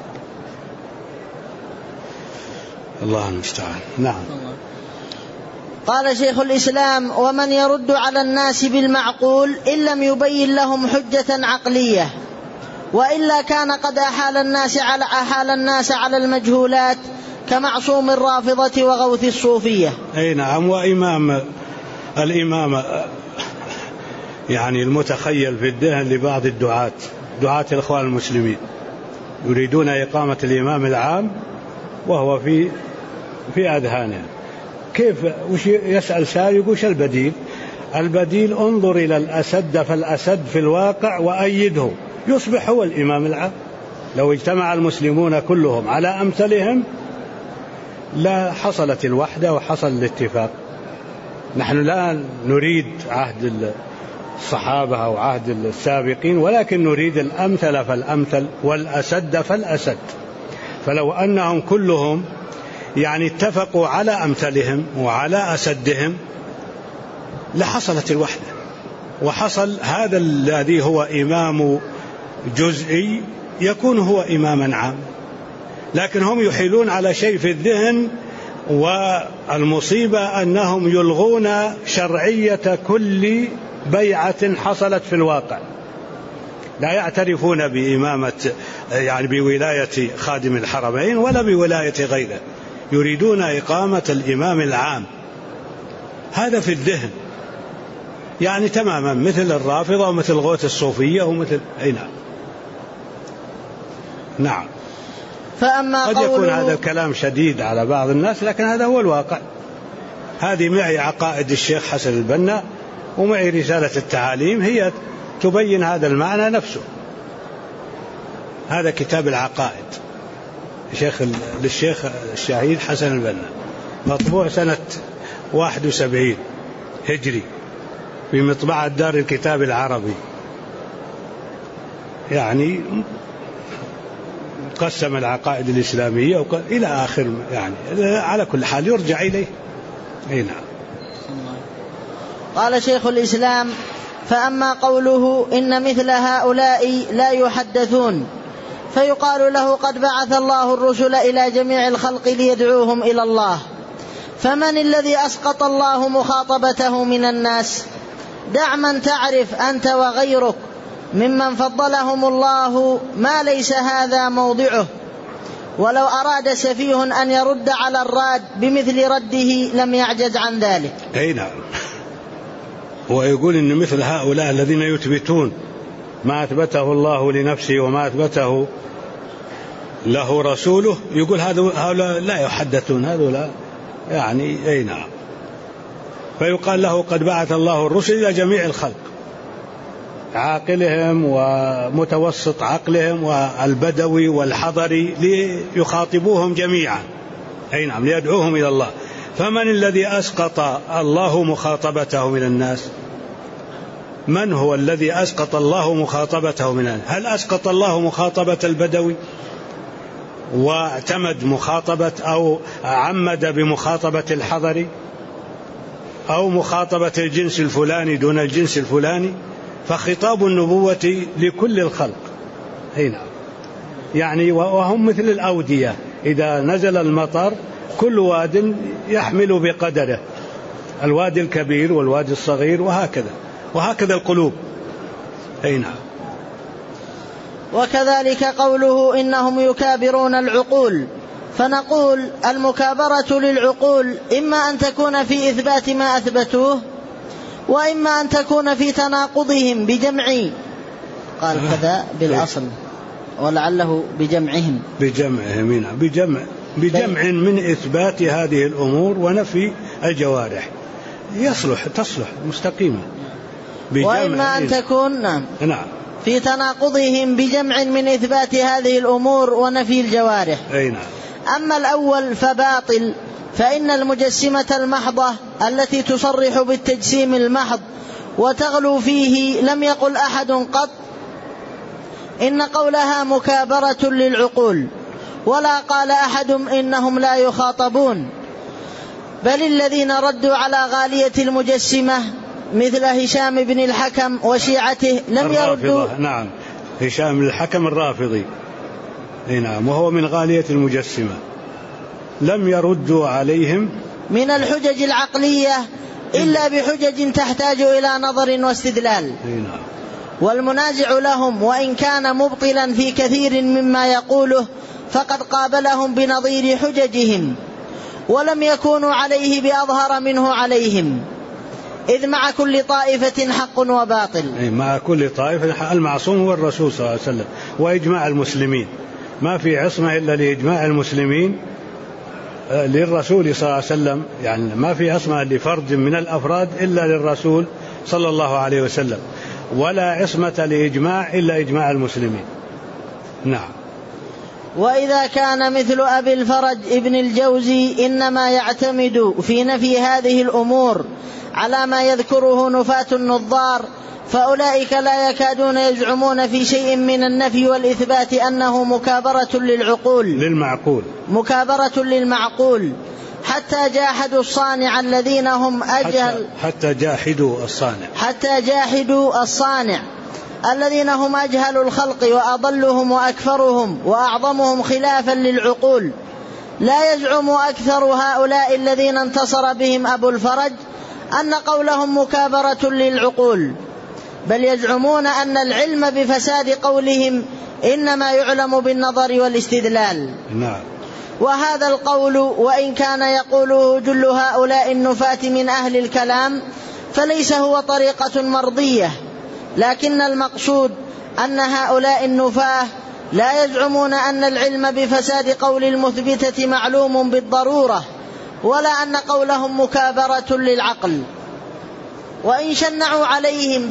الله المستعان. نعم. قال شيخ الإسلام: ومن يرد على الناس بالمعقول إن لم يبين لهم حجة عقلية، وإلا كان قد أحال الناس على المجهولات كمعصوم الرافضة وغوث الصوفية. أي نعم. وإمام الإمام يعني المتخيل في الذهن لبعض دعاة الإخوان المسلمين يريدون إقامة الإمام العام وهو في في أذهانهم. كيف وش يسأل سائل يقول: البديل؟ البديل انظر إلى الأسد فالأسد في الواقع وأيده، يصبح هو الإمام العام. لو اجتمع المسلمون كلهم على أمثلهم لا حصلت الوحدة وحصل الاتفاق. نحن لا نريد عهد الصحابة أو عهد السابقين، ولكن نريد الأمثل فالأمثل والأسد فالأسد. فلو أنهم كلهم يعني اتفقوا على أمثلهم وعلى أسدهم لحصلت الوحدة، وحصل هذا الذي هو إمام جزئي يكون هو إماما عام. لكن هم يحيلون على شيء في الذهن، والمصيبة أنهم يلغون شرعية كل بيعة حصلت في الواقع. لا يعترفون بإمامة يعني بولاية خادم الحرمين ولا بولاية غيره، يريدون إقامة الإمام العام. هذا في الذهن يعني تماما مثل الرافضة ومثل غوث الصوفية ومثل نعم. فأما قد يكون هذا الكلام شديد على بعض الناس، لكن هذا هو الواقع. هذه معي عقائد الشيخ حسن البنا ومعي رسالة التعاليم هي تبين هذا المعنى نفسه. هذا كتاب العقائد للشيخ الشهيد حسن البنا، مطبوع سنة 71 هجري في مطبعة دار الكتاب العربي. يعني قسم العقائد الإسلامية إلى آخر، يعني على كل حال يرجع إليه. نعم. قال شيخ الإسلام: فأما قوله إن مثل هؤلاء لا يحدثون، فيقال له: قد بعث الله الرسل إلى جميع الخلق ليدعوهم إلى الله، فمن الذي أسقط الله مخاطبته من الناس؟ دع من تعرف أنت وغيرك ممن فضلهم الله ما ليس هذا موضعه، ولو أراد سفيه أن يرد على الراد بمثل رده لم يعجز عن ذلك. أي نعم. هو يقول إن مثل هؤلاء الذين يثبتون ما أثبته الله لنفسه وما أثبته له رسوله، يقول هؤلاء لا يحدثون، هؤلاء يعني أي نعم. فيقال له: قد بعث الله الرسل إلى جميع الخلق، عاقلهم ومتوسط عقلهم والبدوي والحضري، ليخاطبوهم جميعا. أي نعم، ليدعوهم إلى الله. فمن الذي أسقط الله مخاطبته من الناس؟ من هو الذي أسقط الله مخاطبته من الناس؟ هل أسقط الله مخاطبة البدوي واعتمد مخاطبة أو عمد بمخاطبة الحضري أو مخاطبة الجنس الفلاني دون الجنس الفلاني؟ فخطاب النبوة لكل الخلق. هنا يعني وهم مثل الأودية، إذا نزل المطر كل واد يحمل بقدره، الوادي الكبير والوادي الصغير، وهكذا القلوب. هنا وكذلك قوله إنهم يكابرون العقول، فنقول: المكابرة للعقول إما أن تكون في إثبات ما أثبتوه، وإما أن تكون في تناقضهم بجمع، قال كذا بالأصل ولعله بجمعهم بجمع من إثبات هذه الأمور ونفي الجوارح تصلح مستقيمة. وإما أن تكون نعم في تناقضهم بجمع من إثبات هذه الأمور ونفي الجوارح. نعم. أما الأول فباطل، فإن المجسمة المحضة التي تصرح بالتجسيم المحض وتغلو فيه لم يقل أحد قط إن قولها مكابرة للعقول، ولا قال أحد إنهم لا يخاطبون، بل الذين ردوا على غالية المجسمة مثل هشام بن الحكم وشيعته لم يردوا. نعم، هشام بن الحكم الرافضي، نعم، وهو من غالية المجسمة، لم يردوا عليهم من الحجج العقلية إلا بحجج تحتاج إلى نظر واستدلال. والمنازع لهم وإن كان مبطلا في كثير مما يقوله فقد قابلهم بنظير حججهم، ولم يكونوا عليه بأظهر منه عليهم، إذ مع كل طائفة حق وباطل. مع كل طائفة المعصوم هو الرسول صلى الله عليه وسلم وإجماع المسلمين، ما في عصمة إلا لإجماع المسلمين للرسول صلى الله عليه وسلم، يعني ما في عصمة لفرد من الأفراد إلا للرسول صلى الله عليه وسلم، ولا عصمة لإجماع إلا إجماع المسلمين. نعم. وإذا كان مثل أبي الفرج ابن الجوزي إنما يعتمد في نفي هذه الأمور على ما يذكره نفاة النظار، فأولئك لا يكادون يزعمون في شيء من النفي والإثبات أنه مكابرة للمعقول حتى جاحدوا الصانع الذين هم أجهل حتى جاحدوا الصانع الذين هم أجهل الخلق وأضلهم وأكفرهم وأعظمهم خلافا للعقول. لا يزعم أكثر هؤلاء الذين انتصر بهم أبو الفرج أن قولهم مكابرة للعقول، بل يزعمون أن العلم بفساد قولهم إنما يعلم بالنظر والاستدلال. نعم. وهذا القول وإن كان يقوله جل هؤلاء النفاة من أهل الكلام فليس هو طريقة مرضية، لكن المقصود أن هؤلاء النفاة لا يزعمون أن العلم بفساد قول المثبتة معلوم بالضرورة، ولا أن قولهم مكابرة للعقل. وإن شنعوا عليهم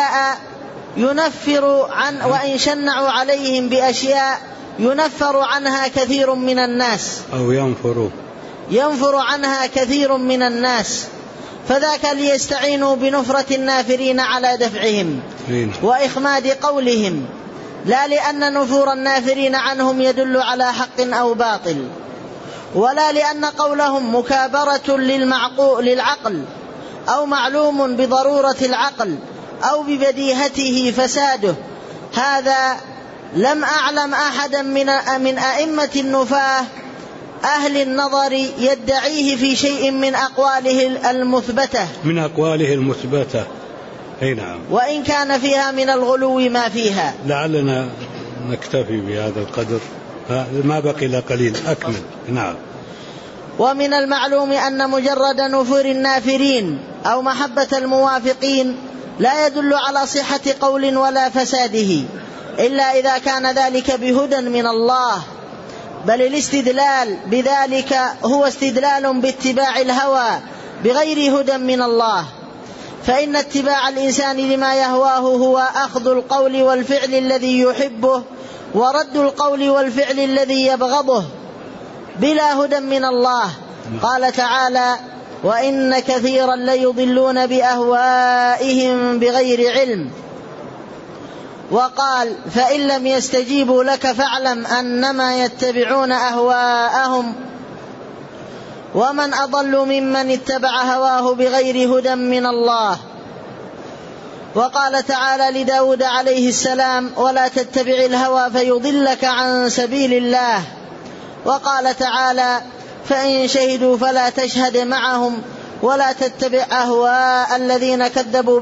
بأشياء ينفر عنها كثير من الناس، أو ينفر عنها كثير من الناس، فذاك ليستعينوا بنفرة النافرين على دفعهم وإخماد قولهم، لا لأن نفور النافرين عنهم يدل على حق أو باطل، ولا لأن قولهم مكابرة للعقل أو معلوم بضرورة العقل أو ببديهته فساده. هذا لم أعلم أحدا من أئمة النفاة أهل النظر يدعيه في شيء من أقواله المثبتة. أي نعم. وإن كان فيها من الغلو ما فيها. لعلنا نكتفي بهذا القدر، ما بقي إلا قليل. أكمل. نعم. ومن المعلوم أن مجرد نفور النافرين أو محبة الموافقين لا يدل على صحة قول ولا فساده، إلا إذا كان ذلك بهدى من الله، بل الاستدلال بذلك هو استدلال باتباع الهوى بغير هدى من الله، فإن اتباع الإنسان لما يهواه هو أخذ القول والفعل الذي يحبه ورد القول والفعل الذي يبغضه بلا هدى من الله. قال تعالى: وإن كثيرا ليضلون بأهوائهم بغير علم. وقال: فإن لم يستجيبوا لك فاعلم أنما يتبعون أهواءهم ومن أضل ممن اتبع هواه بغير هدى من الله. وقال تعالى لداود عليه السلام: ولا تتبع الهوى فيضلك عن سبيل الله. وقال تعالى: فإن شهدوا فلا تشهد معهم ولا تتبع أهواء الذين كذبوا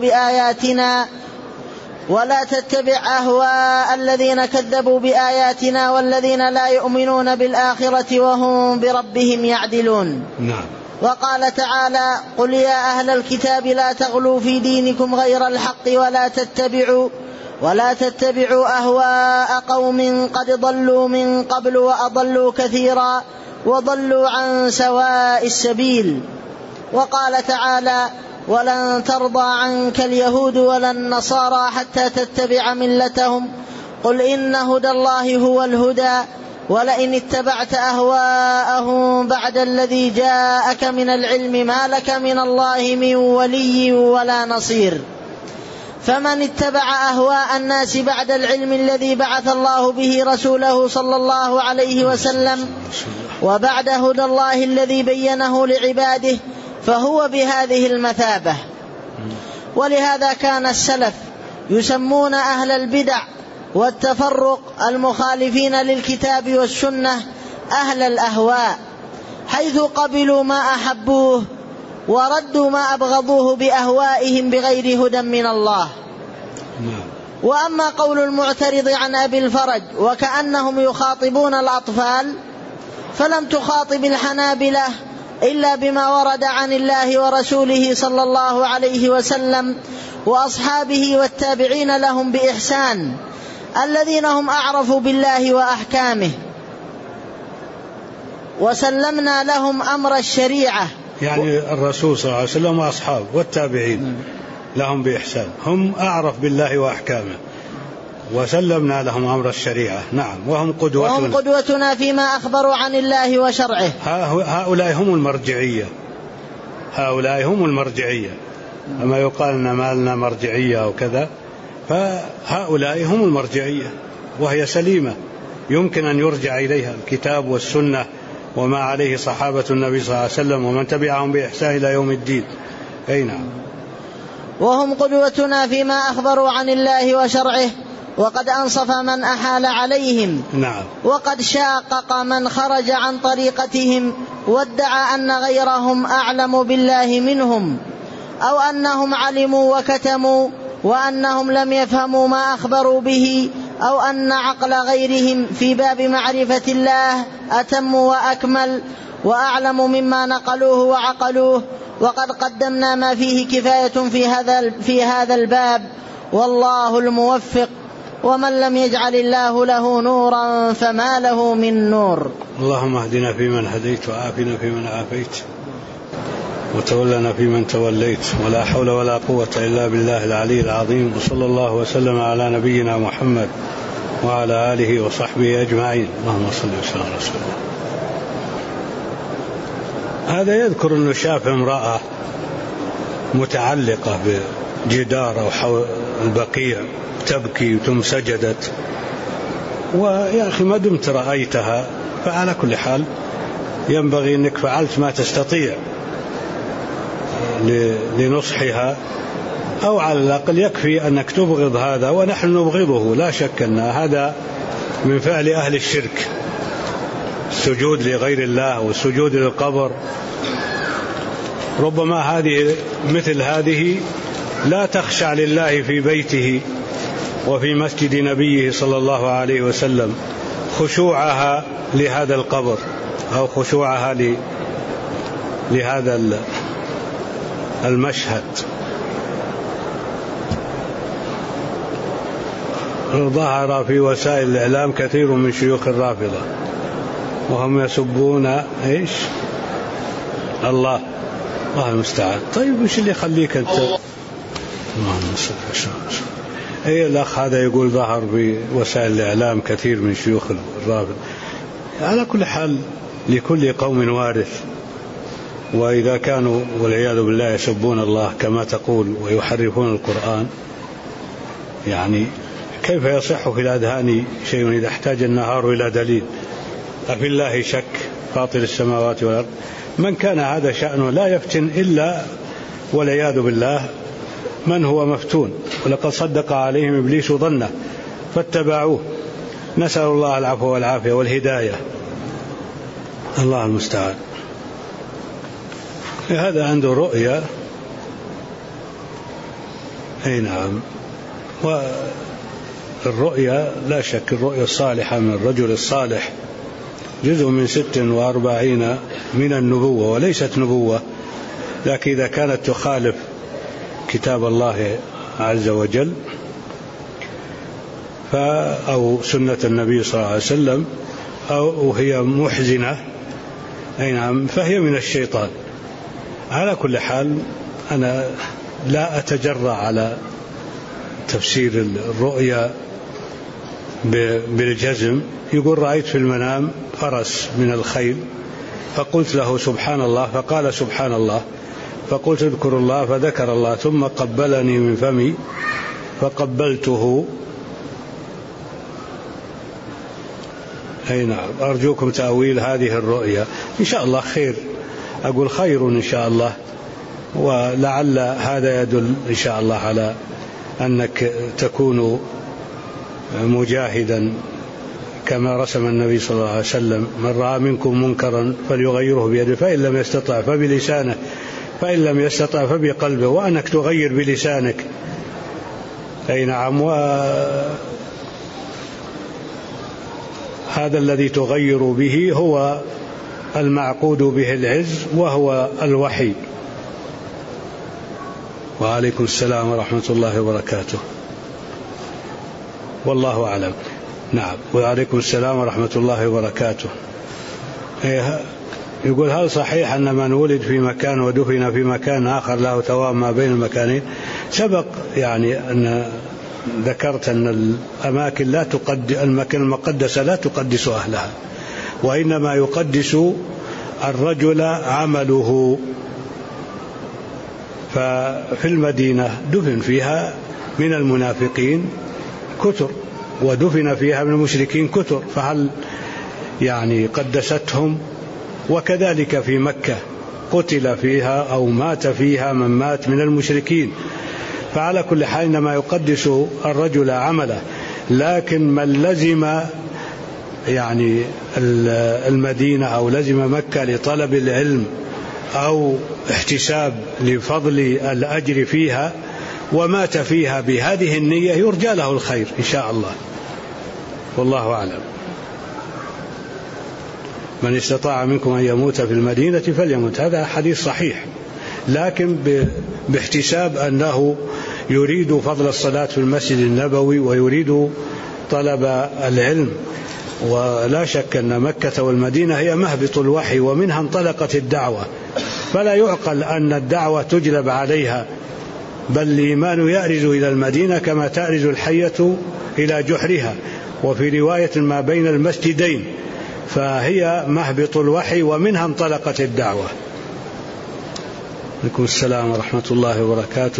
بآياتنا والذين لا يؤمنون بالآخرة وهم بربهم يعدلون. نعم. وقال تعالى: قل يا أهل الكتاب لا تغلوا في دينكم غير الحق ولا تتبعوا أهواء قوم قد ضلوا من قبل وأضلوا كثيرا وضلوا عن سواء السبيل. وقال تعالى: ولن ترضى عنك اليهود ولا النصارى حتى تتبع ملتهم قل إن هدى الله هو الهدى ولئن اتبعت أهواءهم بعد الذي جاءك من العلم ما لك من الله من ولي ولا نصير. فمن اتبع أهواء الناس بعد العلم الذي بعث الله به رسوله صلى الله عليه وسلم وبعد هدى الله الذي بينه لعباده فهو بهذه المثابة. ولهذا كان السلف يسمون أهل البدع والتفرق المخالفين للكتاب والسنة أهل الأهواء، حيث قبلوا ما أحبوه وردوا ما أبغضوه بأهوائهم بغير هدى من الله. وأما قول المعترض عن أبي الفرج وكأنهم يخاطبون الأطفال، فلم تخاطب الحنابلة إلا بما ورد عن الله ورسوله صلى الله عليه وسلم وأصحابه والتابعين لهم بإحسان الذين هم أعرفوا بالله وأحكامه. وسلمنا لهم أمر الشريعة. يعني الرسول صلى الله عليه وسلم وأصحابه والتابعين لهم بإحسان هم أعرف بالله وأحكامه، وسلمنا لهم أمر الشريعة. نعم، وهم قدوتنا فيما أخبروا عن الله وشرعه. هؤلاء هم المرجعية، هؤلاء هم المرجعية. أما يقال أن ما لنا مرجعية أو كذا، فهؤلاء هم المرجعية، وهي سليمة يمكن أن يرجع إليها الكتاب والسنة وما عليه صحابة النبي صلى الله عليه وسلم ومن تبعهم بإحسان إلى يوم الدين. أي نعم. وهم قدوتنا فيما أخبروا عن الله وشرعه، وقد أنصف من أحال عليهم. نعم. وقد شاقق من خرج عن طريقتهم وادعى أن غيرهم أعلم بالله منهم، أو أنهم علموا وكتموا، وأنهم لم يفهموا ما أخبروا به، أو أن عقل غيرهم في باب معرفة الله أتم وأكمل وأعلم مما نقلوه وعقلوه. وقد قدمنا ما فيه كفاية في هذا الباب، والله الموفق، ومن لم يجعل الله له نورا فما له من نور. اللهم اهدنا فيمن هديت، وعافنا فيمن عافيت، وتولنا فيمن توليت، ولا حول ولا قوة إلا بالله العلي العظيم. وصلى الله وسلم على نبينا محمد وعلى آله وصحبه أجمعين. اللهم صل وسلم على رسول الله. هذا يذكر أنه شاف امرأة متعلقة بجدار أو حول البقيع تبكي ثم سجدت، ويا أخي ما دمت رأيتها فعلى كل حال ينبغي أنك فعلت ما تستطيع لنصحها، أو على الأقل يكفي أنك تبغض هذا، ونحن نبغضه لا شك أن هذا من فعل أهل الشرك، السجود لغير الله والسجود للقبر. ربما هذه مثل هذه لا تخشع لله في بيته وفي مسجد نبيه صلى الله عليه وسلم خشوعها لهذا القبر أو خشوعها لهذا المشهد. ظهر في وسائل الإعلام كثير من شيوخ الرافضة وهم يسبون إيش؟ الله المستعان. طيب وش اللي يخليك أنت؟ اللهم صل وسلم. أي الأخ هذا يقول ظهر في وسائل الإعلام كثير من شيوخ الرافضة. على كل حال لكل قوم وارث، وإذا كانوا والعياذ بالله يسبون الله كما تقول ويحرفون القرآن، يعني كيف يصح في الأذهان شيء إذا احتاج النهار إلى دليل؟ أفي الله شك فاطر السماوات والأرض؟ من كان هذا شأنه لا يفتن إلا والعياذ بالله من هو مفتون، ولقد صدق عليهم إبليس ظنه فاتبعوه. نسأل الله العفو والعافية والهداية. الله المستعان. هذا عنده رؤيا. أي نعم. والرؤيا لا شك الرؤيا الصالحة من الرجل الصالح جزء من 46 من النبوة، وليست نبوة، لكن إذا كانت تخالف كتاب الله عز وجل أو سنة النبي صلى الله عليه وسلم أو هي محزنة، أي نعم، فهي من الشيطان. على كل حال أنا لا أتجرأ على تفسير الرؤيا بالجزم. يقول رأيت في المنام فرس من الخيل فقلت له سبحان الله، فقال سبحان الله، فقلت اذكر الله، فذكر الله، ثم قبلني من فمي فقبلته. أي نعم. أرجوكم تأويل هذه الرؤيا إن شاء الله خير، أقول خير إن شاء الله، ولعل هذا يدل إن شاء الله على أنك تكون مجاهدا كما رسم النبي صلى الله عليه وسلم: من رأى منكم منكرا فليغيره بيده، فإن لم يستطع فبلسانه، فإن لم يستطع فبقلبه، وأنك تغير بلسانك. أي نعم. وهذا الذي تغير به هو المعقود به العز، وهو الوحي. وعليكم السلام ورحمة الله وبركاته. والله أعلم. نعم. وعليكم السلام ورحمة الله وبركاته. يقول هل صحيح أن من ولد في مكان ودفن في مكان آخر له توام ما بين المكانين؟ سبق يعني أن ذكرت أن الأماكن المكان المقدسة لا تقدس أهلها، وإنما يقدس الرجل عمله. ففي المدينة دفن فيها من المنافقين كثر، ودفن فيها من المشركين كثر، فهل يعني قدستهم؟ وكذلك في مكة قتل فيها أو مات فيها من مات من المشركين. فعلى كل حال إنما يقدس الرجل عمله. لكن من لزم يعني المدينة أو لزم مكة لطلب العلم أو احتساب لفضل الأجر فيها ومات فيها بهذه النية يرجى له الخير إن شاء الله، والله أعلم. من استطاع منكم أن يموت في المدينة فليموت، هذا حديث صحيح، لكن باحتساب أنه يريد فضل الصلاة في المسجد النبوي ويريد طلب العلم. ولا شك أن مكة والمدينة هي مهبط الوحي ومنها انطلقت الدعوة، فلا يعقل أن الدعوة تجلب عليها، بل الإيمان يأرز إلى المدينة كما تأرز الحية إلى جحرها، وفي رواية ما بين المسجدين، فهي مهبط الوحي ومنها انطلقت الدعوة. عليكم السلام ورحمة الله وبركاته.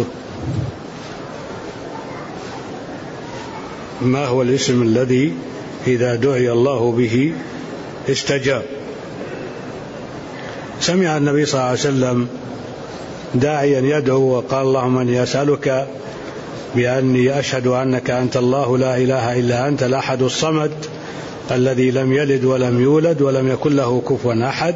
ما هو الاسم الذي إذا دعي الله به استجاب؟ سمع النبي صلى الله عليه وسلم داعيا يدعو وقال اللهم إني أسألك بأني أشهد أنك أنت الله لا إله إلا أنت الأحد الصمد الذي لم يلد ولم يولد ولم يكن له كفوا أحد.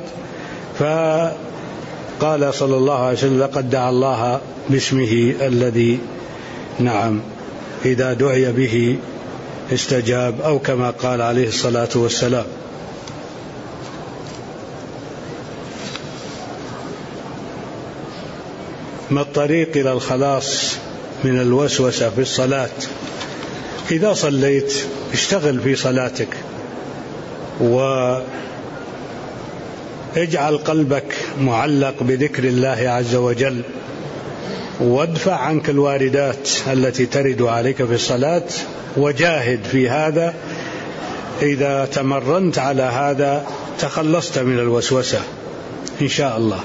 فقال صلى الله عليه وسلم لقد دعا الله باسمه الذي نعم إذا دعي به استجاب، أو كما قال عليه الصلاة والسلام. ما الطريق إلى الخلاص من الوسوسة في الصلاة؟ إذا صليت اشتغل في صلاتك واجعل قلبك معلق بذكر الله عز وجل، وادفع عنك الواردات التي ترد عليك في الصلاة، وجاهد في هذا. إذا تمرنت على هذا تخلصت من الوسوسة إن شاء الله.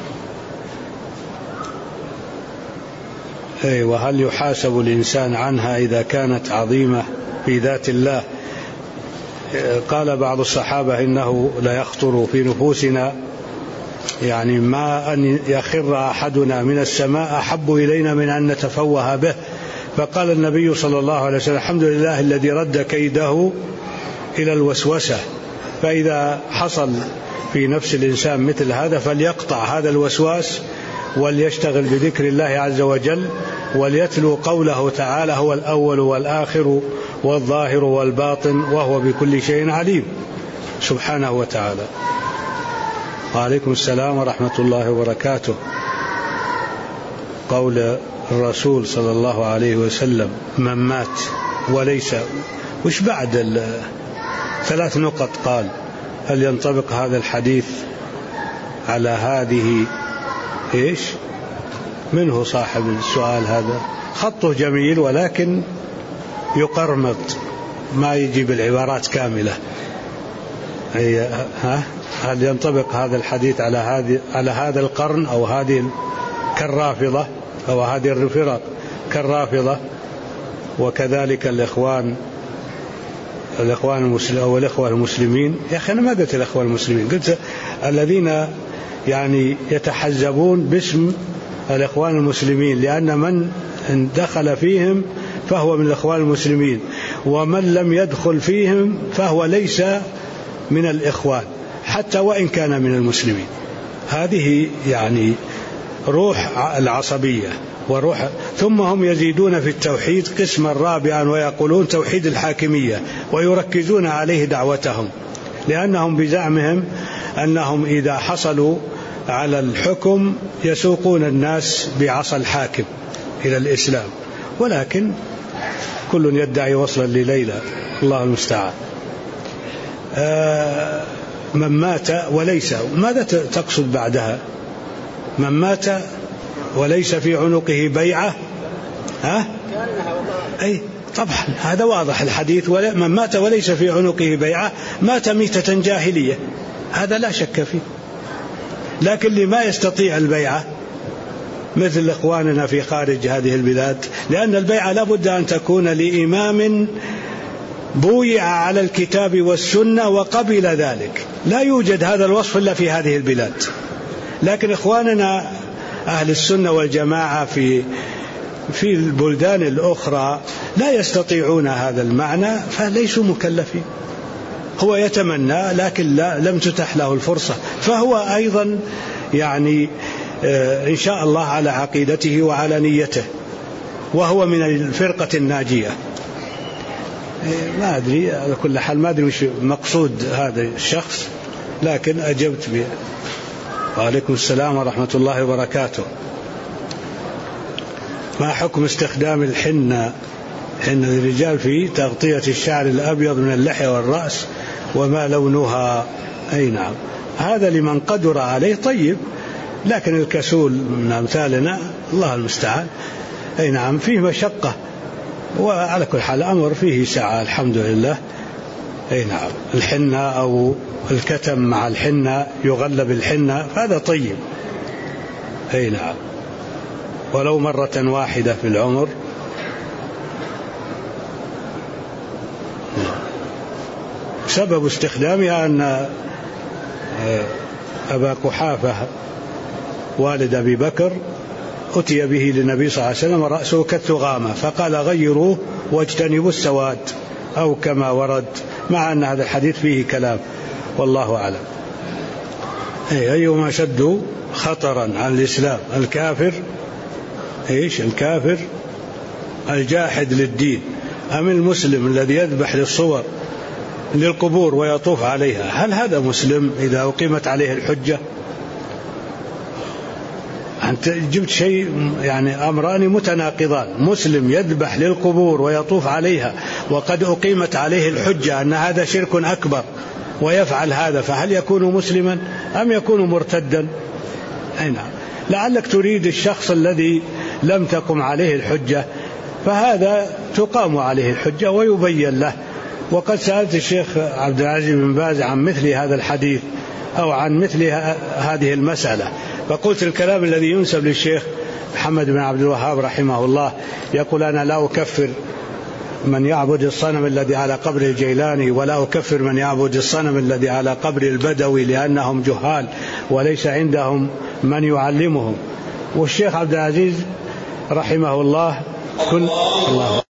وهل يحاسب الإنسان عنها إذا كانت عظيمة في ذات الله؟ قال بعض الصحابة إنه لا يخطر في نفوسنا يعني ما أن يخر أحدنا من السماء أحب إلينا من أن نتفوه به. فقال النبي صلى الله عليه وسلم الحمد لله الذي رد كيده إلى الوسوسة. فإذا حصل في نفس الإنسان مثل هذا فليقطع هذا الوسواس وليشتغل بذكر الله عز وجل، وليتلو قوله تعالى هو الأول والآخر والظاهر والباطن وهو بكل شيء عليم سبحانه وتعالى. وعليكم السلام ورحمة الله وبركاته. قول الرسول صلى الله عليه وسلم من مات وليس وش بعد 3 نقط قال هل ينطبق هذا الحديث على هذه إيش؟ منه صاحب السؤال هذا خطه جميل ولكن يقرمط ما يجيب العبارات كاملة. هل ينطبق هذا الحديث على هذا القرن أو هذه كالرافضة أو هذه الفرق كالرافضة، وكذلك الإخوان المسلمين أو الإخوة المسلمين؟ يا أخي أنا ما قلت الإخوة المسلمين، قلت الذين يعني يتحزبون باسم الإخوان المسلمين، لأن من دخل فيهم فهو من الإخوان المسلمين، ومن لم يدخل فيهم فهو ليس من الإخوان حتى وإن كان من المسلمين. هذه يعني روح العصبية وروح. ثم هم يزيدون في التوحيد قسما رابعا ويقولون توحيد الحاكمية ويركزون عليه دعوتهم، لأنهم بزعمهم أنهم إذا حصلوا على الحكم يسوقون الناس بعصا الحاكم إلى الإسلام، ولكن كل يدعي وصلا لليلى، الله المستعان. من مات وليس، ماذا تقصد بعدها؟ من مات وليس في عنقه بيعة، أي طبعا هذا واضح الحديث، من مات وليس في عنقه بيعة مات ميتة جاهلية، هذا لا شك فيه. لكن اللي ما يستطيع البيعة مثل إخواننا في خارج هذه البلاد، لأن البيعة لا بد أن تكون لإمام بويع على الكتاب والسنة وقبل ذلك، لا يوجد هذا الوصف إلا في هذه البلاد. لكن إخواننا أهل السنة والجماعة في البلدان الأخرى لا يستطيعون هذا المعنى، فليسوا مكلفين. هو يتمنى لكن لم تتح له الفرصة، فهو أيضا يعني إن شاء الله على عقيدته وعلى نيته، وهو من الفرقة الناجية. ما أدري على كل حال، ما أدري وش مقصود هذا الشخص، لكن أجبت به. وعليكم السلام ورحمة الله وبركاته. ما حكم استخدام الحنة الرجال في تغطية الشعر الأبيض من اللحية والرأس، وما لونها؟ أي نعم، هذا لمن قدر عليه طيب، لكن الكسول من أمثالنا الله المستعان أي نعم فيه مشقة، وعلى كل حال أمر فيه سعة الحمد لله. أي نعم، الحنة أو الكتم مع الحنة يغلب الحنة، هذا طيب. أي نعم، ولو مرة واحدة في العمر. سبب استخدامها أن أبا قحافة والد أبي بكر أتي به للنبي صلى الله عليه وسلم رأسه كالثغامة، فقال غيروه واجتنبوا السواد، أو كما ورد، مع أن هذا الحديث فيه كلام والله أعلم. أيهما شد خطرا على الإسلام، الكافر الكافر الجاحد للدين، أم المسلم الذي يذبح للصور للقبور ويطوف عليها؟ هل هذا مسلم إذا أقيمت عليه الحجة؟ أنت جبت شيء يعني أمران متناقضان، مسلم يذبح للقبور ويطوف عليها وقد أقيمت عليه الحجة أن هذا شرك أكبر ويفعل هذا، فهل يكون مسلما أم يكون مرتدا؟ نعم، لعلك تريد الشخص الذي لم تقم عليه الحجة، فهذا تقام عليه الحجة ويبين له. وقد سألت الشيخ عبد العزيز بن باز عن مثل هذا الحديث أو عن مثل هذه المسألة، فقلت الكلام الذي ينسب للشيخ محمد بن عبد الوهاب رحمه الله، يقول أنا لا أكفر من يعبد الصنم الذي على قبر الجيلاني، ولا أكفر من يعبد الصنم الذي على قبر البدوي، لأنهم جهال وليس عندهم من يعلمهم. والشيخ عبد العزيز رحمه الله الله